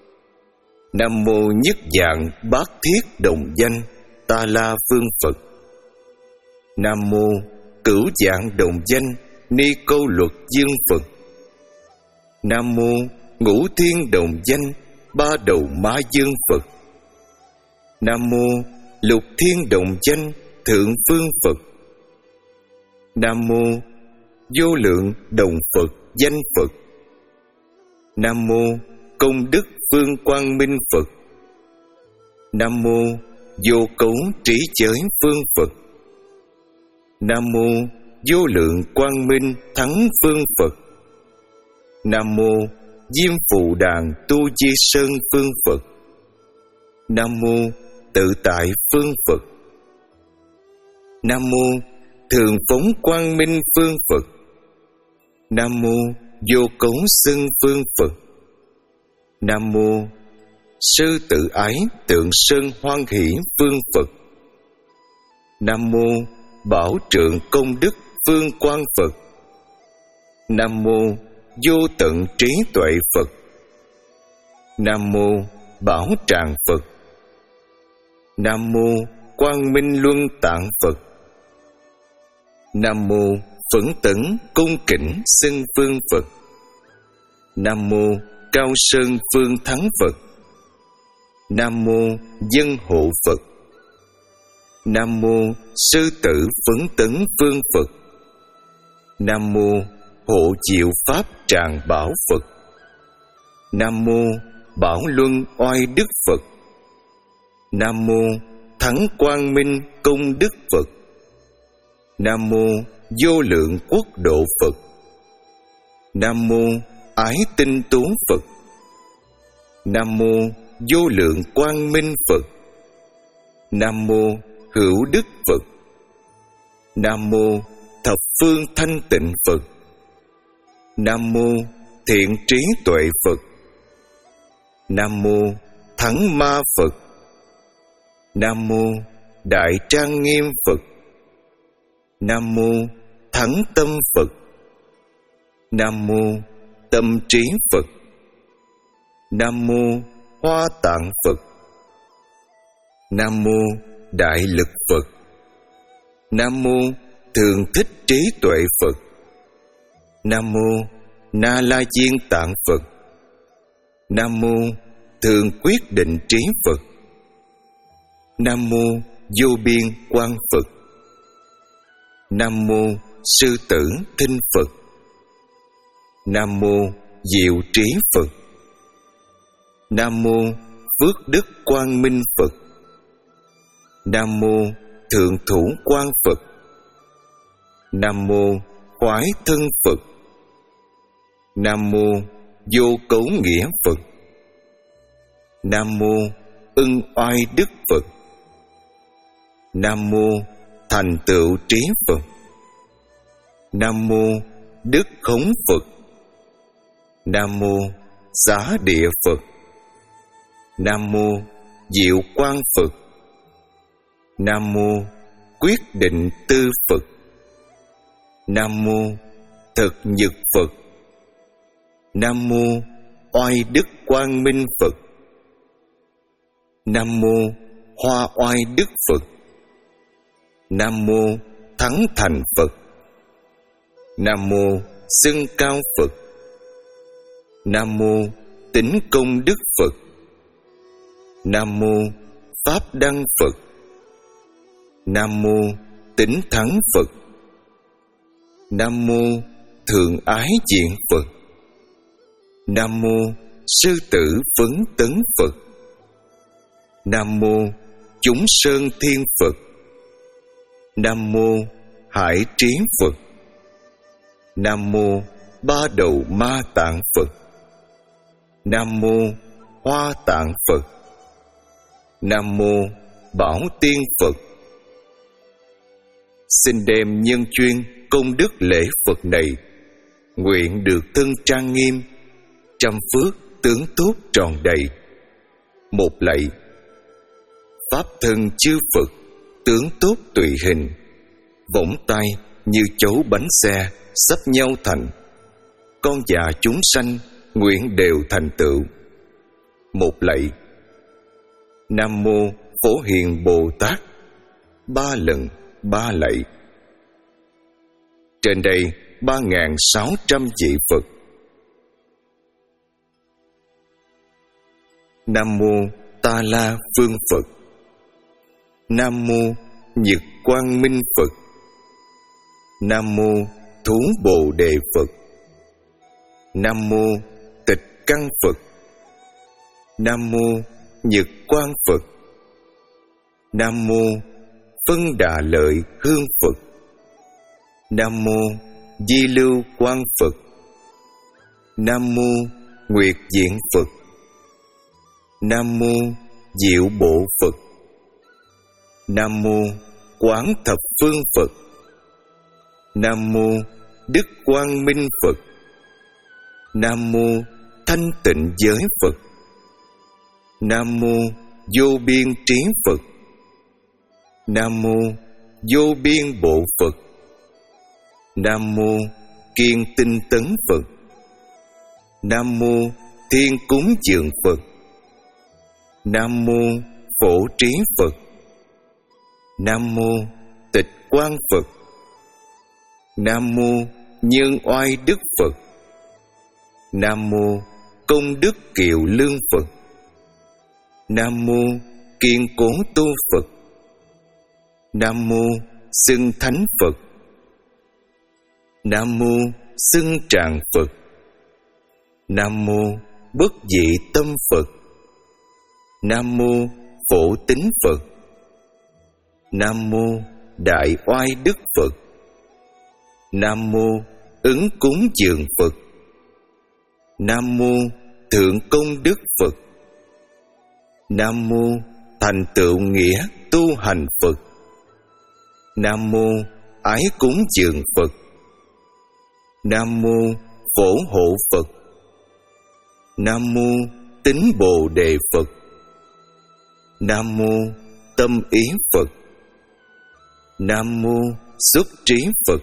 Nam mô Nhất Dạng Bát Thiết Đồng Danh Ta La Vương Phật. Nam mô Cửu Dạng Đồng Danh Ni Câu Luật Dương Phật. Nam mô Ngũ Thiên Đồng Danh Ba Đầu Ma Dương Phật. Nam mô Lục Thiên Đồng Danh Thượng Phương Phật. Nam mô Vô Lượng Đồng Phật Danh Phật. Nam mô Công Đức Phương Quang Minh Phật. Nam mô Vô Cấu Trí Giới Phương Phật. Nam mô Vô Lượng Quang Minh Thắng Phương Phật. Nam mô Diêm Phù Đàn Tu Di Sơn Phương Phật. Nam mô Tự Tại Phương Phật. Nam mô Thường Phóng Quang Minh Phương Phật. Nam mô Vô Cấu Xưng Phương Phật. Nam mô Sư Tự Ái Tượng Sơn Hoan Hỷ Phương Phật. Nam mô Bảo Trượng Công Đức Phương Quang Phật. Nam mô Vô Tận Trí Tuệ Phật. Nam mô Bảo Tràng Phật. Nam mô Quang Minh Luân Tạng Phật. Nam mô Phẫn Tấn Cung Kính Xưng Phương Phật. Nam mô Cao Sơn Phương Thắng Phật. Nam mô Dân Hộ Phật. Nam mô Sư Tử Phấn Tấn Phương Phật. Nam mô Hộ Diệu Pháp Tràng Bảo Phật. Nam mô Bảo Luân Oai Đức Phật. Nam mô Thắng Quang Minh Công Đức Phật. Nam mô Vô Lượng Quốc Độ Phật. Nam mô Ái Tinh Tú Phật. Nam mô Vô Lượng Quang Minh Phật. Nam mô Hữu Đức Phật. Nam mô Thập Phương Thanh Tịnh Phật. Nam mô Thiện Trí Tuệ Phật. Nam mô Thắng Ma Phật. Nam mô Đại Trang Nghiêm Phật. Nam mô Thắng Tâm Phật. Nam mô Tâm Trí Phật. Nam mô Hoa Tạng Phật. Nam mô Đại Lực Phật. Nam mô Thường Thích Trí Tuệ Phật. Nam mô Na La Diên Tạng Phật. Nam mô Thường Quyết Định Trí Phật. Nam mô Vô Biên Quang Phật. Nam mô Sư Tử Thinh Phật. Nam mô Diệu Trí Phật. Nam mô Phước Đức Quang Minh Phật. Nam mô Thượng Thủ Quang Phật. Nam mô Khoái Thân Phật. Nam mô Vô Cấu Nghĩa Phật. Nam mô Ưng Oai Đức Phật. Nam mô Thành Tựu Trí Phật. Nam mô Đức Khống Phật. Nam mô Xá Địa Phật. Nam mô Diệu Quang Phật. Nam mô Quyết Định Tư Phật. Nam mô Thực Nhật Phật. Nam mô Oai Đức Quang Minh Phật. Nam mô Hoa Oai Đức Phật. Nam mô Thắng Thành Phật. Nam mô Xưng Cao Phật. Nam mô Tính Công Đức Phật. Nam mô Pháp Đăng Phật. Nam mô Tính Thắng Phật. Nam mô Thượng Ái Diện Phật. Nam mô Sư Tử Phấn Tấn Phật. Nam mô Chúng Sơn Thiên Phật. Nam mô Hải Trí Phật. Nam mô Ba Đầu Ma Tạng Phật. Nam mô Hoa Tạng Phật. Nam mô Bảo Tiên Phật. Xin đem nhân chuyên công đức lễ Phật này, nguyện được thân trang nghiêm, trăm phước tướng tốt tròn đầy. Một lạy. Pháp thân chư Phật, tướng tốt tùy hình, vỗng tay như chấu bánh xe sắp nhau thành. Con già chúng sanh nguyện đều thành tựu. Một lạy. Nam mô Phổ Hiền Bồ Tát. Ba lần ba lạy. Trên đây ba ngàn sáu trăm vị Phật. Nam mô Ta La Phương Phật. Nam mô Nhật Quang Minh Phật. Nam mô Thú Bồ Đề Phật. Nam mô Tịch Căn Phật. Nam mô Nhật Quang Phật. Nam mô Phân Đà Lợi Hương Phật. Nam mô Di Lưu Quang Phật. Nam mô Nguyệt Diện Phật. Nam mô Diệu Bộ Phật. Nam mô Quán Thập Phương Phật. Nam mô Đức Quang Minh Phật. Nam mô Thanh Tịnh Giới Phật. Nam mô Vô Biên Trí Phật. Nam mô Vô Biên Bộ Phật. Nam mô Kiên Tinh Tấn Phật. Nam mô Thiên Cúng Dường Phật. Nam mô Phổ Trí Phật. Nam mô Tịch Quang Phật. Nam mô Nhân Oai Đức Phật. Nam mô Công Đức Kiều Lương Phật. Nam mô Kiên Cố Tu Phật. Nam mô Xưng Thánh Phật. Nam mô Xưng Tràng Phật. Nam mô Bất Dị Tâm Phật. Nam mô Phổ Tín Phật. Nam mô Đại Oai Đức Phật. Nam mô Ứng Cúng Dường Phật. Nam mô Thượng Công Đức Phật. Nam mô Thành Tựu Nghĩa Tu Hành Phật. Nam mô Ái Cúng Dường Phật. Nam mô Phổ Hộ Phật. Nam mô Tín Bồ Đề Phật. Nam mô Tâm Ý Phật. Nam mô Xuất Trí Phật.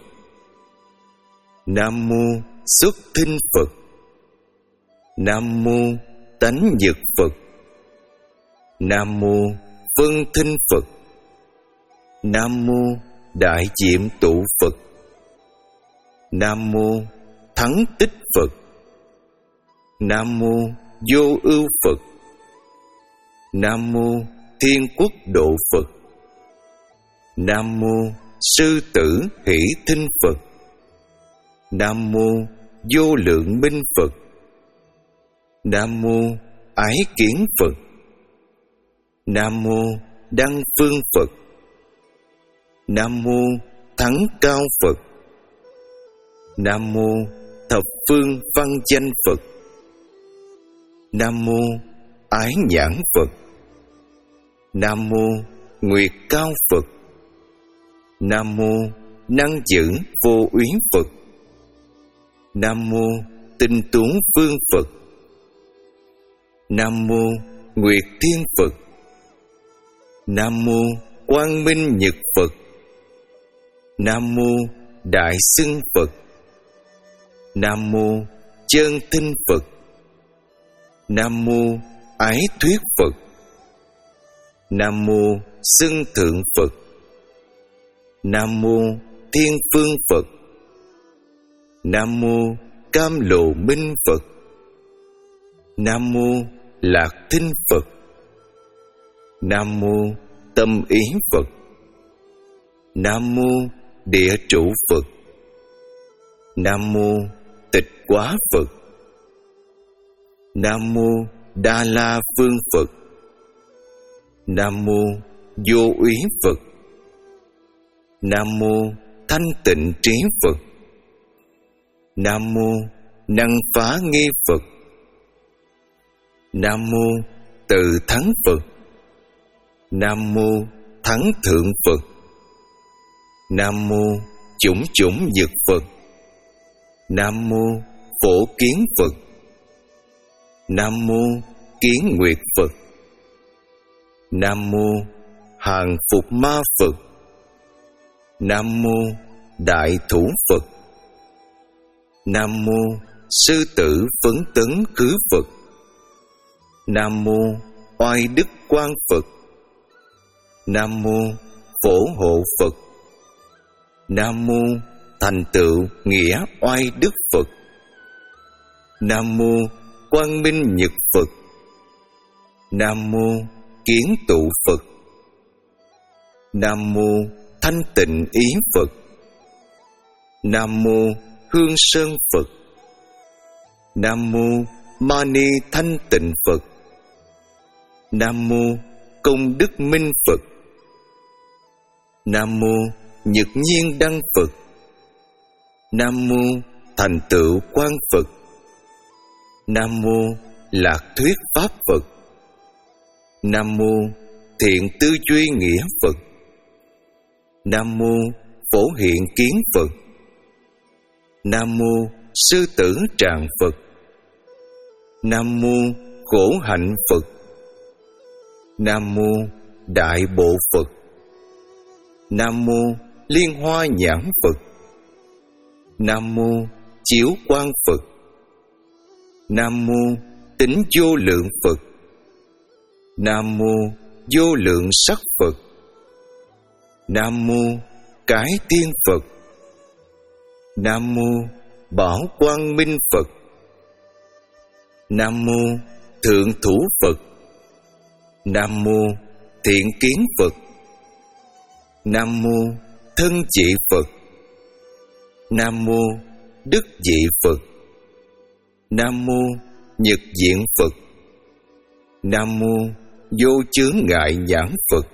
Nam mô Xuất Thinh Phật. Nam mô Tánh Nhật Phật. Nam mô Phân Thinh Phật. Nam mô Đại Diệm Tụ Phật. Nam mô Thắng Tích Phật. Nam mô Vô Ưu Phật. Nam mô Thiên Quốc Độ Phật. Nam mô Sư Tử Hỷ Thinh Phật. Nam mô Vô Lượng Minh Phật. Nam mô Ái Kiến Phật. Nam mô Đăng Phương Phật. Nam mô Thắng Cao Phật. Nam mô Thập Phương Văn Danh Phật. Nam mô Ái Nhãn Phật. Nam mô Nguyệt Cao Phật. Nam mô năng giữ vô úy Phật. Nam mô Tinh Tú Vương Phật. Nam mô Nguyệt Thiên Phật. Nam mô Quang Minh Nhật Phật. Nam mô Đại Xưng Phật. Nam mô Chân Thinh Phật. Nam mô Ái Thuyết Phật. Nam mô Xưng Thượng Phật. Nam mô Thiên Phương Phật. Nam mô Cam Lộ Minh Phật. Nam mô Lạc Thinh Phật. Nam mô Tâm Ý Phật. Nam mô Địa Trụ Phật. Nam mô Tịch Quá Phật. Nam mô Đa La Phương Phật. Nam mô Vô Úy Phật. Nam mô Thanh Tịnh Trí Phật. Nam mô Năng Phá Nghi Phật. Nam mô Từ Thắng Phật. Nam mô Thắng Thượng Phật. Nam mô Chủng Chủng Dực Phật. Nam mô Phổ Kiến Phật. Nam mô Kiến Nguyệt Phật. Nam mô Hàng Phục Ma Phật. Nam mô Đại Thủ Phật. Nam mô Sư Tử Phấn Tấn Khứ Phật. Nam mô Oai Đức Quang Phật. Nam mô Phổ Hộ Phật. Nam mô Thành Tựu Nghĩa Oai Đức Phật. Nam mô Quang Minh Nhật Phật. Nam mô Kiến Tụ Phật. Nam mô Thanh Tịnh Ý Phật. Nam mô Hương Sơn Phật. Nam mô Mani Thanh Tịnh Phật. Nam mô Công Đức Minh Phật. Nam mô Nhật Nhiên Đăng Phật. Nam mô Thành Tựu Quang Phật. Nam mô Lạc Thuyết Pháp Phật. Nam mô Thiện Tư Duy Nghĩa Phật. Nam mô Phổ Hiện Kiến Phật. Nam mô Sư Tử Tràng Phật. Nam mô Khổ Hạnh Phật. Nam mô Đại Bộ Phật. Nam mô Liên Hoa Nhãn Phật. Nam mô Chiếu Quang Phật. Nam mô Tính Vô Lượng Phật. Nam mô Vô Lượng Sắc Phật. Nam mô Cái Thiên Phật. Nam mô Bảo Quang Minh Phật. Nam mô Thượng Thủ Phật. Nam mô Thiện Kiến Phật. Nam mô Thân Trị Phật. Nam mô Đức Dị Phật. Nam mô Nhật Diện Phật. Nam mô Vô Chướng Ngại Nhãn Phật.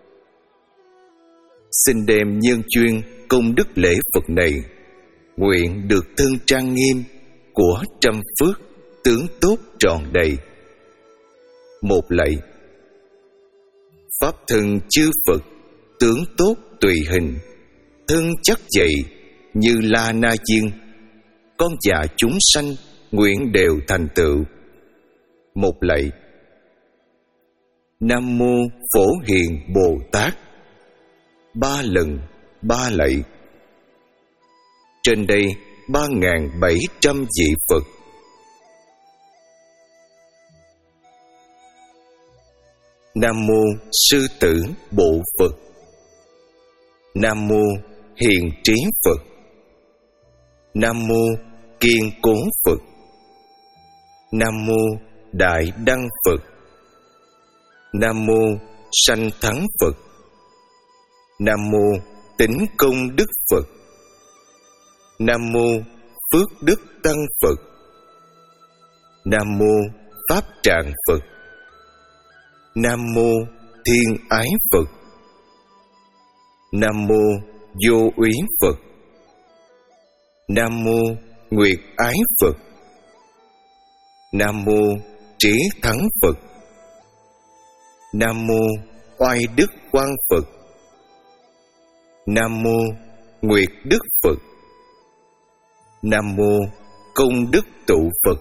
Xin đem nhân chuyên công đức lễ Phật này, nguyện được thân trang nghiêm của trăm phước tướng tốt tròn đầy. Một lạy. Pháp thân chư Phật tướng tốt tùy hình, thân chắc dày như La Na Diên, con già chúng sanh nguyện đều thành tựu. Một lạy. Nam mô Phổ Hiền Bồ Tát. Ba lần ba lạy. Trên đây ba ngàn bảy trăm vị Phật. Nam mô Sư Tử Bộ Phật. Nam mô Hiền Trí Phật. Nam mô Kiên Cố Phật. Nam mô Đại Đăng Phật. Nam mô Sanh Thắng Phật. Nam mô Tính Công Đức Phật. Nam mô Phước Đức Tăng Phật. Nam mô Pháp Tràng Phật. Nam mô Thiên Ái Phật. Nam mô Vô Úy Phật. Nam mô Nguyệt Ái Phật. Nam mô Trí Thắng Phật. Nam mô Oai Đức Quang Phật. Nam mô nguyệt đức Phật. Nam mô công đức tụ Phật.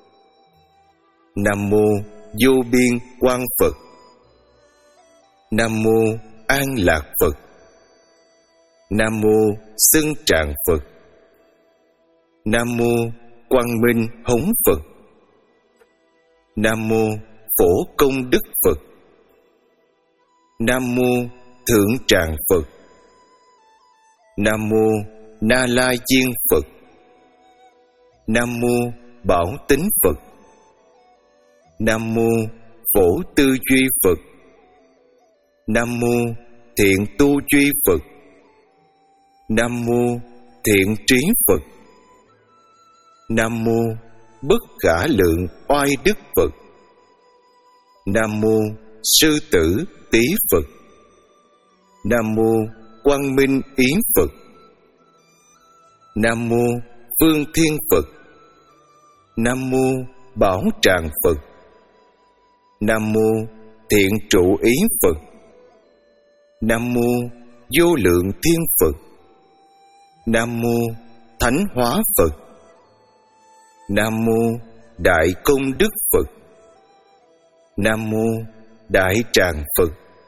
Nam mô vô biên quang Phật. Nam mô an lạc Phật. Nam mô xưng trạng Phật. Nam mô quang minh hống Phật. Nam mô phổ công đức Phật. Nam mô thượng tràng Phật. Nam mô Na La Diên Phật. Nam mô Bảo Tính Phật. Nam mô Phổ Tư Duy Phật. Nam mô Thiện Tu Duy Phật. Nam mô Thiện Trí Phật. Nam mô Bất Khả Lượng Oai Đức Phật. Nam mô Sư Tử Tý Phật. Nam mô Quang Minh Yến Phật. Nam mô Phương Thiên Phật. Nam mô Bảo Tràng Phật. Nam mô Thiện Trụ Ý Phật. Nam mô Vô Lượng Thiên Phật. Nam mô Thánh Hóa Phật. Nam mô Đại Công Đức Phật. Nam mô Đại Tràng Phật.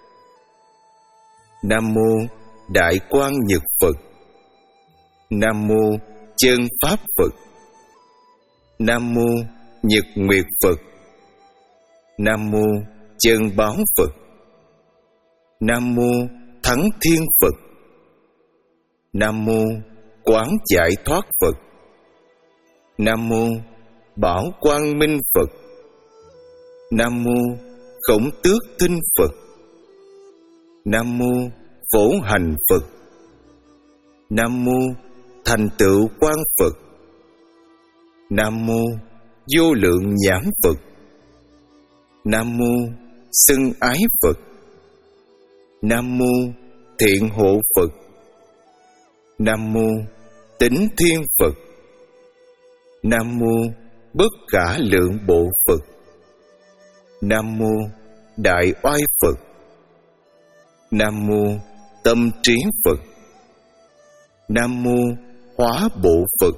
Nam mô Đại Quang Nhật Phật. Nam mô Chân Pháp Phật. Nam mô Nhật Nguyệt Phật. Nam mô Chân Báo Phật. Nam mô Thắng Thiên Phật. Nam mô Quán Giải Thoát Phật. Nam mô Bảo Quang Minh Phật. Nam mô Khổng Tước Thinh Phật. Nam mô Phổ Hành Phật. Nam mô Thành Tựu Quang Phật. Nam mô Vô Lượng Nhãn Phật. Nam mô Xưng Ái Phật. Nam mô Thiện Hộ Phật. Nam mô Tính Thiên Phật. Nam mô Bất Khả Lượng Bộ Phật. Nam mô Đại Oai Phật. Nam mô Tâm Trí Phật. Nam mô Hóa Bộ Phật.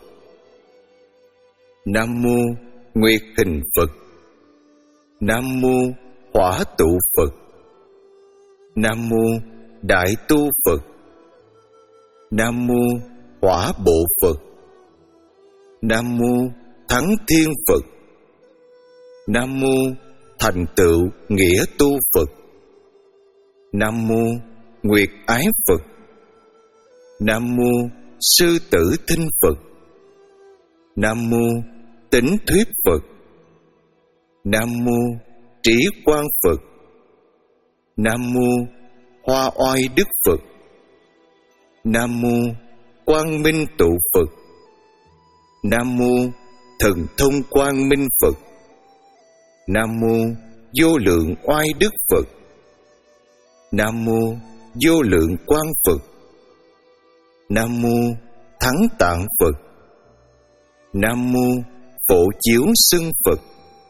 Nam mô Nguyệt Hình Phật. Nam mô Hỏa Tụ Phật. Nam mô Đại Tu Phật. Nam mô Hỏa Bộ Phật. Nam mô Thắng Thiên Phật. Nam mô Thành Tựu Nghĩa Tu Phật. Nam mô Nguyệt Ái Phật. Nam mô Sư Tử Thinh Phật. Nam mô Tính Thuyết Phật. Nam mô Trí Quang Phật. Nam mô Hoa Oai Đức Phật. Nam mô Quang Minh Tụ Phật. Nam mô Thần Thông Quang Minh Phật. Nam mô Vô Lượng Oai Đức Phật. Nam mô Vô Lượng Quang Phật. Nam mô Thắng Tạng Phật. Nam mô Phổ Chiếu Xưng Phật.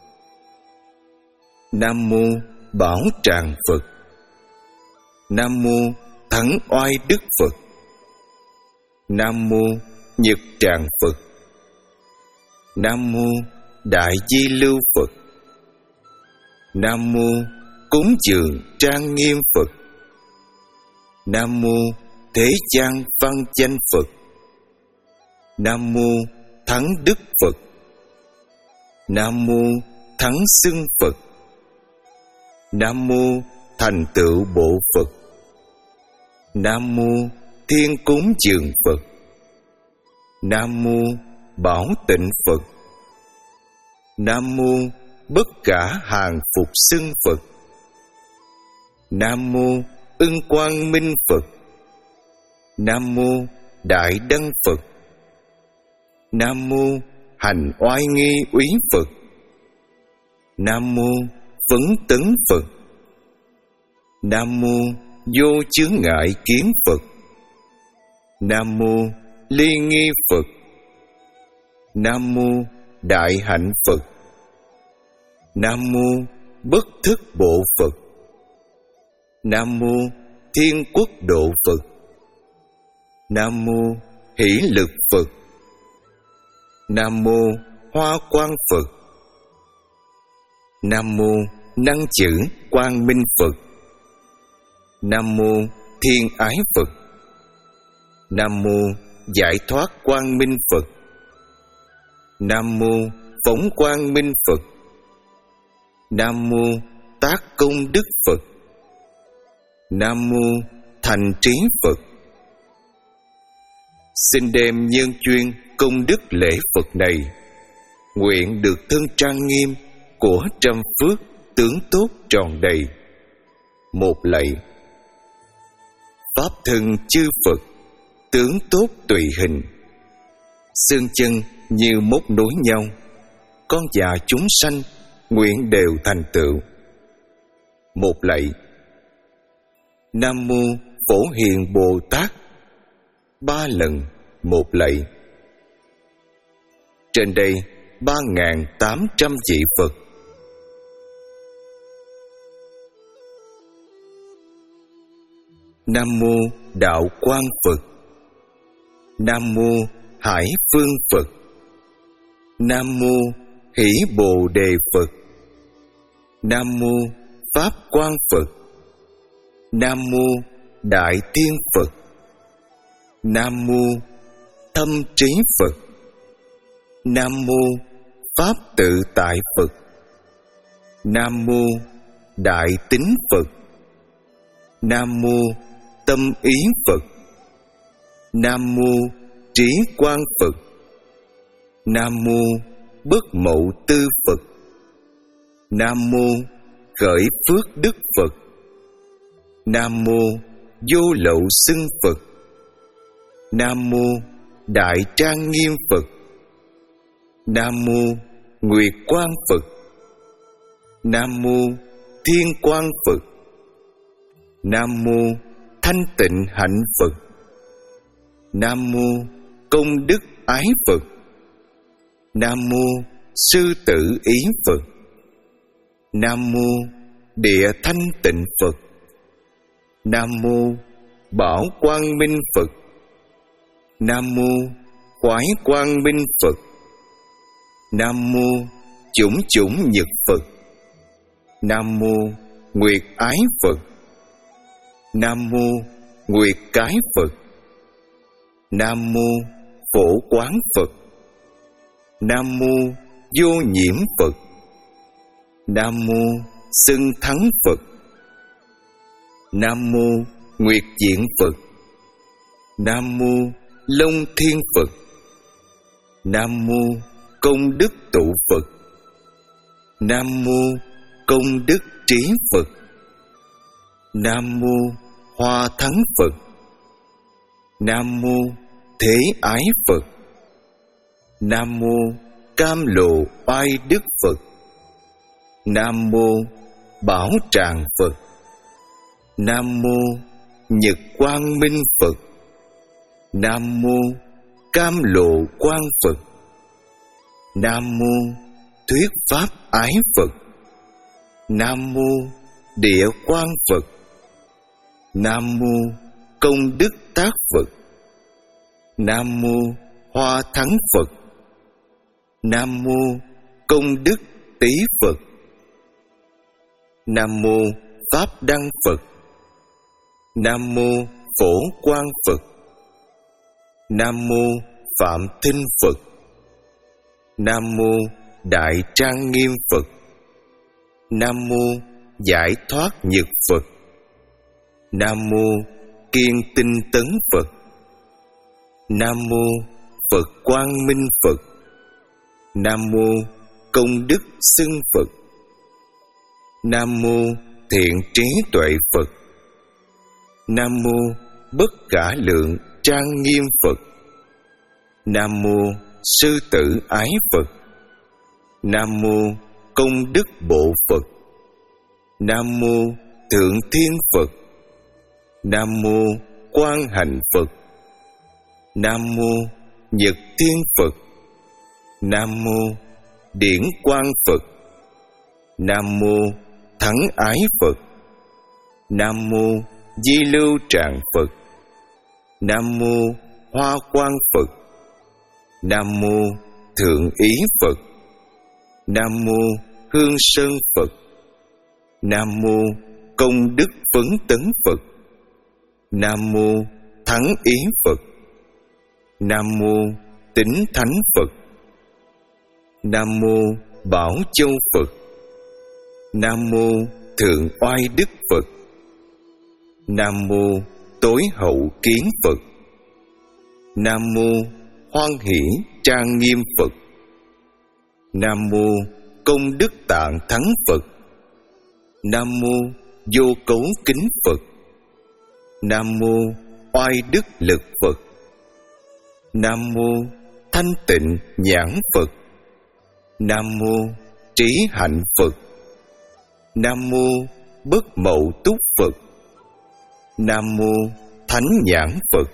Nam mô Bảo Tràng Phật. Nam mô Thắng Oai Đức Phật. Nam mô Nhật Tràng Phật. Nam mô Đại Di Lưu Phật. Nam mô Cúng Dường Trang Nghiêm Phật. Nam mô Thế Gian Văn Danh Phật. Nam mô Thắng Đức Phật. Nam mô Thắng Xưng Phật. Nam mô Thành Tựu Bộ Phật. Nam mô Thiên Cúng Dường Phật. Nam mô Bảo Tịnh Phật. Nam mô Bất Khả Hàng Phục Xưng Phật. Nam mô Ưng Quang Minh Phật. Nam mô Đại Đăng Phật. Nam mô Hành Oai Nghi Úy Phật. Nam mô Phấn Tấn Phật. Nam mô Vô Chướng Ngại Kiến Phật. Nam mô Ly Nghi Phật. Nam mô Đại Hạnh Phật. Nam mô Bất Thức Bộ Phật. Nam mô Thiên Quốc Độ Phật. Nam mô Hỷ Lực Phật. Nam mô Hoa Quang Phật. Nam mô Năng Chữ Quang Minh Phật. Nam mô Thiên Ái Phật. Nam mô Giải Thoát Quang Minh Phật. Nam mô Phóng Quang Minh Phật. Nam mô Tác Công Đức Phật. Nam mô Thành Trí Phật. Xin đem nhân duyên công đức lễ Phật này, nguyện được thân trang nghiêm của trăm phước tướng tốt tròn đầy. Một lạy. Pháp thân chư Phật, tướng tốt tùy hình, xương chân như móc nối nhau, con già chúng sanh nguyện đều thành tựu. Một lạy. Nam mô Phổ Hiền Bồ Tát. Ba lần một lạy. Trên đây ba ngàn tám trăm vị Phật. Nam mô Đạo Quang Phật. Nam mô Hải Phương Phật. Nam mô Hỷ Bồ Đề Phật. Nam mô Pháp Quang Phật. Nam mô Đại Tiên Phật. Nam mô Thâm Trí Phật. Nam mô Pháp Tự Tại Phật. Nam mô Đại Tín Phật. Nam mô Tâm Ý Phật. Nam mô Trí Quang Phật. Nam mô Bất Mậu Tư Phật. Nam mô Khởi Phước Đức Phật. Nam mô Vô Lậu Xưng Phật. Nam mô Đại Trang Nghiêm Phật. Nam mô Nguyệt Quang Phật. Nam mô Thiên Quang Phật. Nam mô Thanh Tịnh Hạnh Phật. Nam mô Công Đức Ái Phật. Nam mô Sư Tử Ý Phật. Nam mô Địa Thanh Tịnh Phật. Nam mô Bảo Quang Minh Phật. Nam mô Khoái Quang Minh Phật. Nam mô Chủng Chủng Nhật Phật. Nam mô Nguyệt Ái Phật. Nam mô Nguyệt Cái Phật. Nam mô Phổ Quán Phật. Nam mô Vô Nhiễm Phật. Nam mô Xưng Thắng Phật. Nam mô Nguyệt Diện Phật. Nam mô Long Thiên Phật. Nam mô Công Đức Tụ Phật. Nam mô Công Đức Trí Phật. Nam mô Hoa Thắng Phật. Nam mô Thế Ái Phật. Nam mô Cam Lộ Oai Đức Phật. Nam mô Bảo Tràng Phật. Nam mô Nhật Quang Minh Phật. Nam mô Cam Lộ Quang Phật. Nam mô Thuyết Pháp Ái Phật. Nam mô Địa Quang Phật. Nam mô Công Đức Tác Phật. Nam mô Hoa Thắng Phật. Nam mô Công Đức Tý Phật. Nam mô Pháp Đăng Phật. Nam mô Phổ Quang Phật. Nam mô Phạm Thinh Phật. Nam mô Đại Trang Nghiêm Phật. Nam mô Giải Thoát Nhật Phật. Nam mô Kiên Tinh Tấn Phật. Nam mô Phật Quang Minh Phật. Nam mô Công Đức Xưng Phật. Nam mô Thiện Trí Tuệ Phật. Nam mô Bất Khả Lượng Trang Nghiêm Phật. Nam mô Sư Tử Ái Phật. Nam mô Công Đức Bộ Phật. Nam mô Thượng Thiên Phật. Nam mô Quang Hành Phật. Nam mô Nhật Thiên Phật. Nam mô Điển Quang Phật. Nam mô Thắng Ái Phật. Nam mô Di Lưu Tràng Phật. Nam mô Hoa Quang Phật. Nam mô Thượng Ý Phật. Nam mô Hương Sơn Phật. Nam mô Công Đức Phấn Tấn Phật. Nam mô Thắng Ý Phật. Nam mô Tĩnh Thánh Phật. Nam mô Bảo Châu Phật. Nam mô Thượng Oai Đức Phật. Nam mô Tối Hậu Kiến Phật. Nam mô Hoan Hỷ Trang Nghiêm Phật. Nam mô Công Đức Tạng Thắng Phật. Nam mô Vô Cấu Kính Phật. Nam mô Oai Đức Lực Phật. Nam mô Thanh Tịnh Nhãn Phật. Nam mô Trí Hạnh Phật. Nam mô Bất Mậu Túc Phật. Nam mô Thánh Nhãn Phật.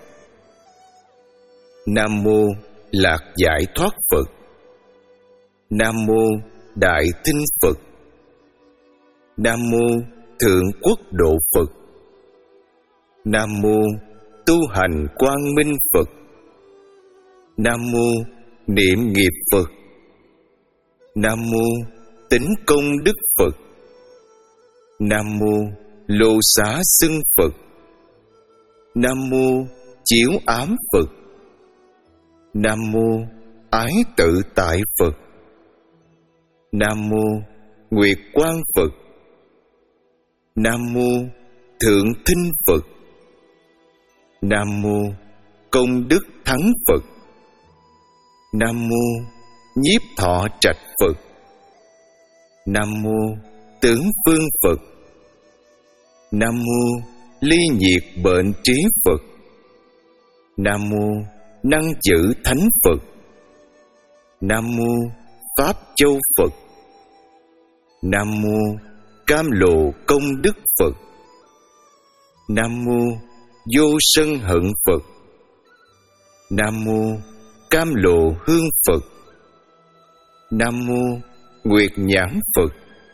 Nam mô Lạc Giải Thoát Phật. Nam mô Đại Thinh Phật. Nam mô Thượng Quốc Độ Phật. Nam mô Tu Hành Quang Minh Phật. Nam mô Niệm Nghiệp Phật. Nam mô Tính Công Đức Phật. Nam mô Lô Xá Xưng Phật. Nam mô Chiếu Ám Phật. Nam mô Ái Tự Tại Phật. Nam mô Nguyệt Quang Phật. Nam mô Thượng Thinh Phật. Nam mô Công Đức Thắng Phật. Nam mô Nhiếp Thọ Trạch Phật. Nam mô Tướng Phương Phật. Nam mô Ly Nhiệt Bệnh Trí Phật. Nam mô Năng Chữ Thánh Phật. Nam mô Pháp Châu Phật. Nam mô Cam Lộ Công Đức Phật. Nam mô Vô Sân Hận Phật. Nam mô Cam Lộ Hương Phật. Nam mô Nguyệt Nhãn Phật.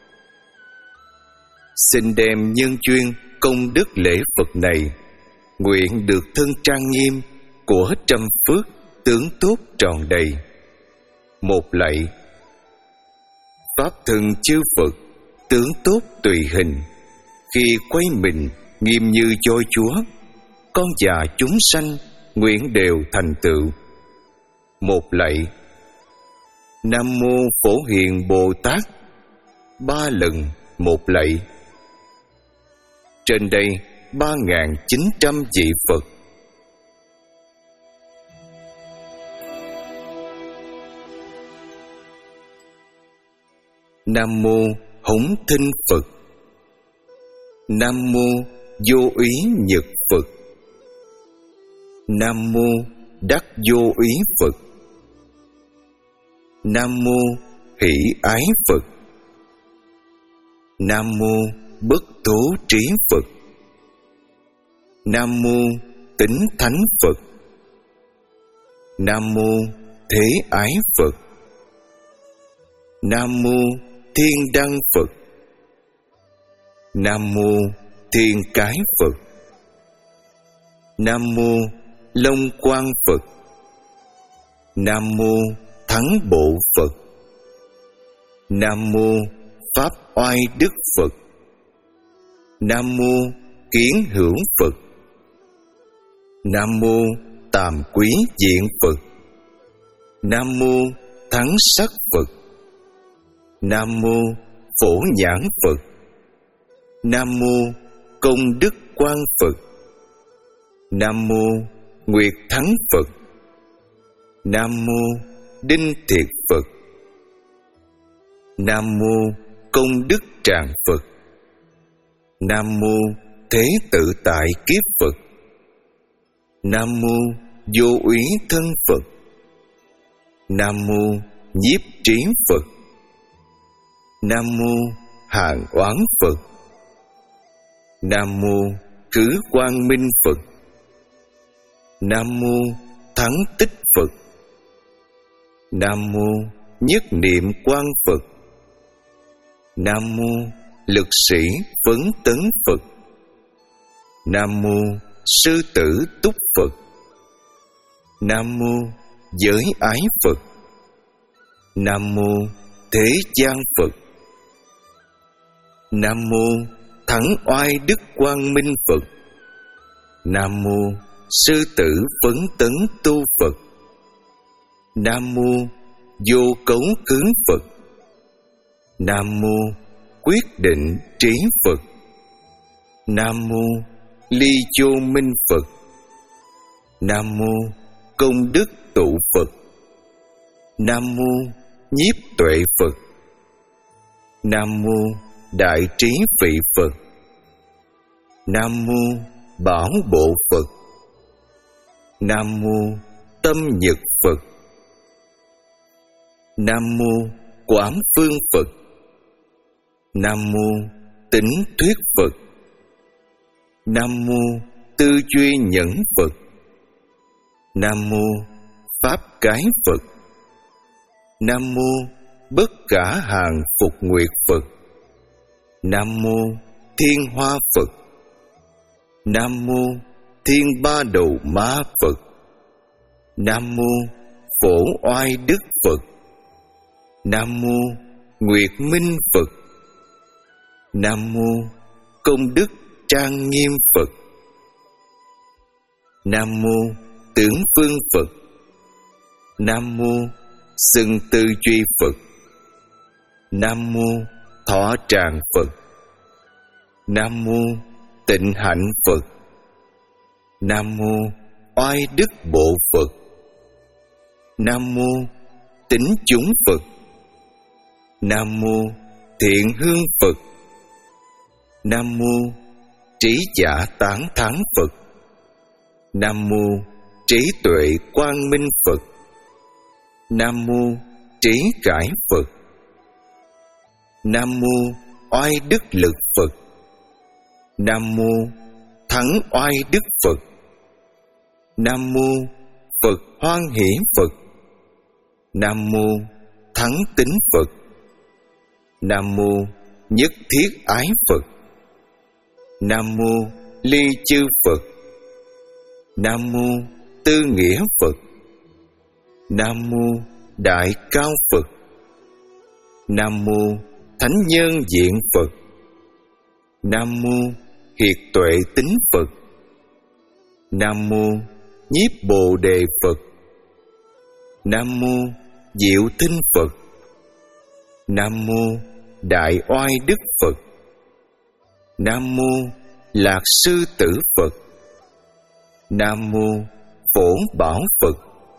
Xin đem nhân duyên công đức lễ Phật này, nguyện được thân trang nghiêm của trăm phước tướng tốt tròn đầy. Một lạy. Pháp thân chư Phật tướng tốt tùy hình, khi quay mình nghiêm như voi chúa, con già chúng sanh nguyện đều thành tựu. Một lạy. Nam mô Phổ Hiền Bồ Tát. Ba lần một lạy. Trên đây ba ngàn chín trăm vị Phật. Nam mô Hống Thinh Phật. Nam mô Vô Úy Nhật Phật. Nam mô Đắc Vô Úy Phật. Nam mô Hỷ Ái Phật. Nam mô Bất Tố Trí Phật. Nam mô Tĩnh Thánh Phật. Nam mô Thế Ái Phật. Nam mô Thiên Đăng Phật. Nam mô Thiên Cái Phật. Nam mô Long Quang Phật. Nam mô Thắng Bộ Phật. Nam mô Pháp Oai Đức Phật. Nam mô Kiến Hữu Phật. Nam mô Tàm Quý Diện Phật. Nam mô Thắng Sắc Phật. Nam mô Phổ Nhãn Phật. Nam mô Công Đức Quang Phật. Nam mô Nguyệt Thắng Phật. Nam mô Đinh Thiệt Phật. Nam mô Công Đức Tràng Phật. Nam mô Thế Tự Tại Kiếp Phật. Nam mô Vô Úy Thân Phật. Nam mô Nhiếp Trí Phật. Nam mô Hàng Oán Phật. Nam mô Khứ Quang Minh Phật. Nam mô Thắng Tích Phật. Nam mô Nhất Niệm Quang Phật. Nam mô Lực Sĩ Vấn Tấn Phật. Nam mô sư tử túc Phật. Nam mô giới ái Phật. Nam mô thế gian Phật. Nam mô thắng oai đức quang minh Phật. Nam mô sư tử phấn tấn tu Phật. Nam mô vô cấu khứ Phật. Nam mô quyết định trí Phật. Nam mô ly vô minh Phật. Nam mô công đức tụ Phật. Nam mô nhiếp tuệ Phật. Nam mô đại trí vị Phật. Nam mô bảo bộ Phật. Nam mô tâm nhật Phật. Nam mô quảng phương Phật. Nam mô tĩnh thuyết Phật. Nam mô tư duy nhẫn Phật. Nam mô pháp cái Phật. Nam mô bất khả hàng phục nguyệt Phật. Nam mô thiên hoa Phật. Nam mô thiên ba đầu ma Phật. Nam mô phổ oai đức Phật. Nam mô nguyệt minh Phật. Nam mô công đức trang nghiêm Phật. Nam mô tưởng phương Phật. Nam mô xưng tư duy Phật. Nam mô thọ tràng Phật. Nam mô tịnh hạnh Phật. Nam mô oai đức bộ Phật. Nam mô tín chúng Phật. Nam mô thiện hương Phật. Nam mô trí giả tán thán Phật. Nam mô trí tuệ quang minh Phật. Nam mô trí cải Phật. Nam mô oai đức lực Phật. Nam mô thắng oai đức Phật. Nam mô Phật hoan hỷ Phật. Nam mô thắng tính Phật. Nam mô nhất thiết ái Phật. Nam mô ly chư Phật. Nam mô tư nghĩa Phật. Nam mô đại cao Phật. Nam mô thánh nhân diện Phật. Nam mô hiệt tuệ tính Phật. Nam mô nhiếp bồ đề Phật. Nam mô diệu tinh Phật. Nam mô đại oai đức Phật. Nam mô lạc sư tử Phật. Nam mô phổ bảo Phật.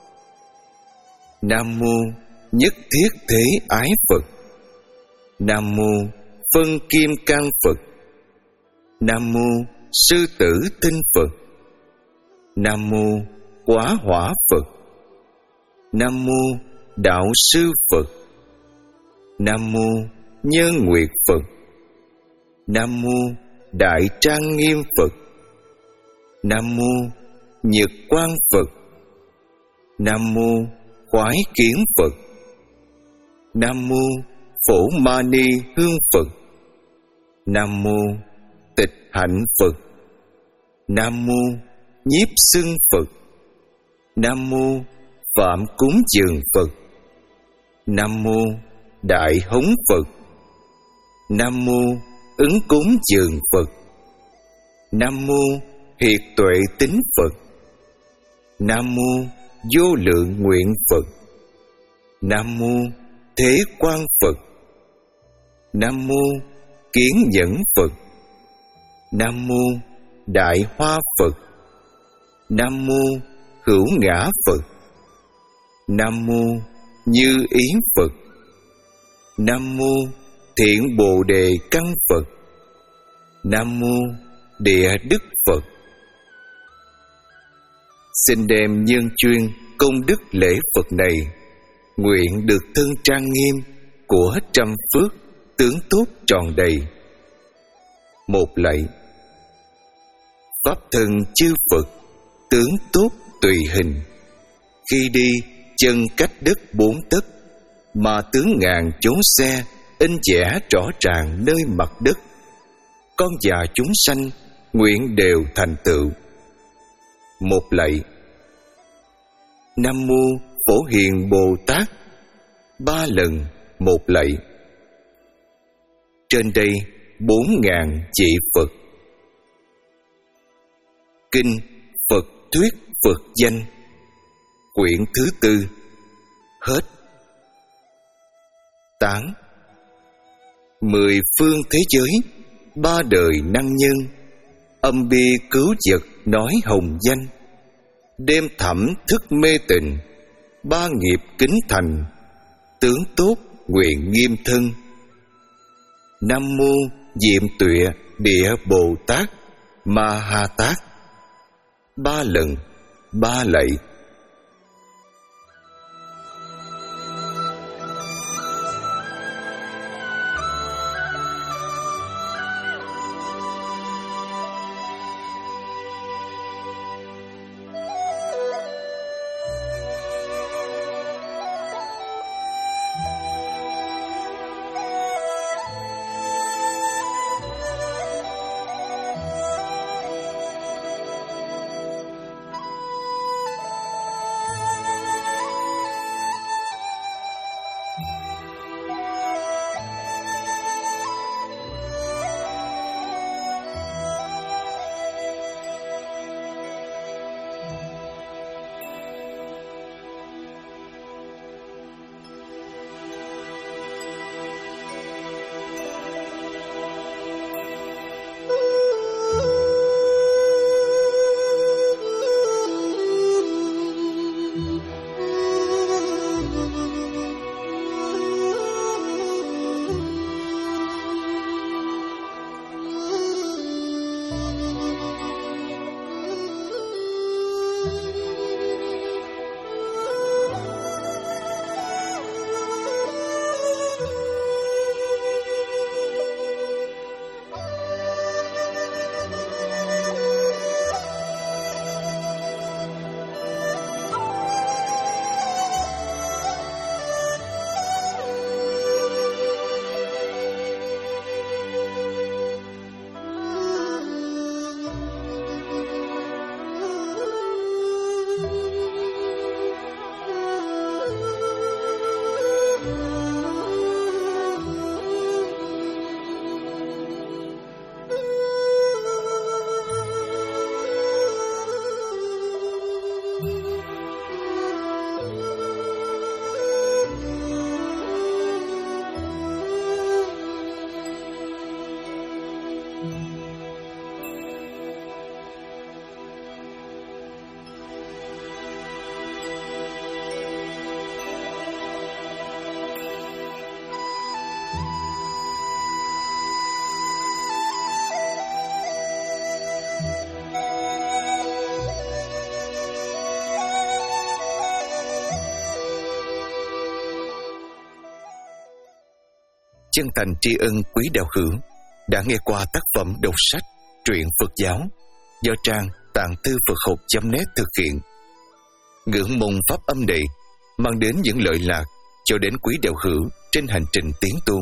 Nam mô nhất thiết thế ái Phật. Nam mô phân kim cang Phật. Nam mô sư tử tinh Phật. Nam mô quá hỏa Phật. Nam mô đạo sư Phật. Nam mô nhân nguyệt Phật. Nam mô đại trang nghiêm Phật. Nam mô nhật quang Phật. Nam mô khoái kiến Phật. Nam mô phổ mani hương Phật. Nam mô tịch hạnh Phật. Nam mô nhiếp xưng Phật. Nam mô phạm cúng dường Phật. Nam mô đại hống Phật. Nam mô ứng cúng dường Phật. Nam mô hiệt tuệ tính Phật. Nam mô vô lượng nguyện Phật. Nam mô thế quang Phật. Nam mô kiến nhẫn Phật. Nam mô đại hoa Phật. Nam mô hữu ngã Phật. Nam mô như ý Phật. Nam mô thiện bồ đề căn Phật. Nam mô địa đức Phật. Xin đem nhân chuyên công đức lễ Phật này, nguyện được thân trang nghiêm của trăm phước tướng tốt tròn đầy. Một lạy. Pháp thân chư Phật tướng tốt tùy hình, khi đi chân cách đất bốn tấc, mà tướng ngàn chốn xe in vẽ rõ ràng nơi mặt đất. Con và chúng sanh nguyện đều thành tựu, một lạy. Nam Mô Phổ Hiền Bồ Tát, ba lần một lạy. Trên đây bốn ngàn vị Phật. Kinh Phật Thuyết Phật Danh, quyển thứ tư. Hết. Tán. Mười phương thế giới, ba đời năng nhân, âm bi cứu vật nói hồng danh. Đêm thẳm thức mê tình, ba nghiệp kính thành, tướng tốt nguyện nghiêm thân. Nam Mô Diệm Tuệ Địa Bồ Tát Ma Ha Tát, ba lần ba lạy. Chân thành tri ân quý đạo hữu đã nghe qua tác phẩm đọc sách truyện Phật giáo do trang tạng thư Phật học chấm net thực hiện. Ngưỡng mong pháp âm này mang đến những lợi lạc cho đến quý đạo hữu trên hành trình tiến tu.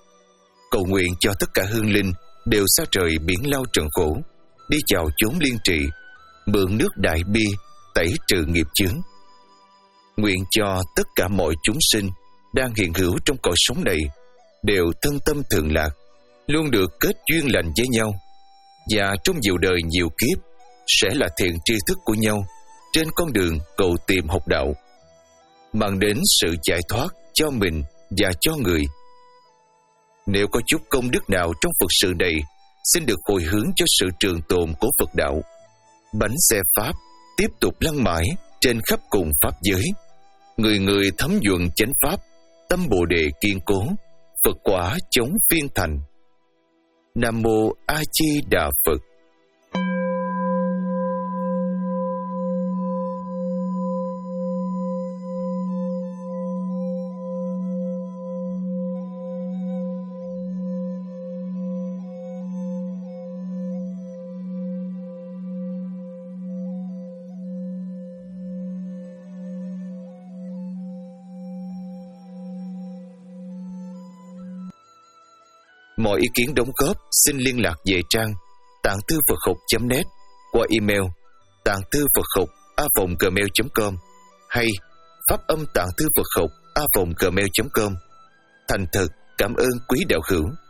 Cầu nguyện cho tất cả hương linh đều xa trời biển lao trần khổ, đi vào chốn liên trì, mượn nước đại bi tẩy trừ nghiệp chướng. Nguyện cho tất cả mọi chúng sinh đang hiện hữu trong cõi sống này đều thân tâm thường lạc, luôn được kết duyên lành với nhau, và trong nhiều đời nhiều kiếp sẽ là thiện tri thức của nhau trên con đường cầu tìm học đạo, mang đến sự giải thoát cho mình và cho người. Nếu có chút công đức nào trong Phật sự này, xin được hồi hướng cho sự trường tồn của Phật đạo. Bánh xe Pháp tiếp tục lăn mãi trên khắp cùng Pháp giới. Người người thấm nhuận chánh Pháp, tâm Bồ Đề kiên cố, Phật quả chống phiên thành. Nam Mô A Di Đà Phật. Mọi ý kiến đóng góp xin liên lạc về trang tạng thư Phật học chấm net qua email tạng thư Phật học a vòng gmail chấm com hay pháp âm tạng thư Phật học a vòng gmail chấm com. Thành thật cảm ơn quý đạo hữu.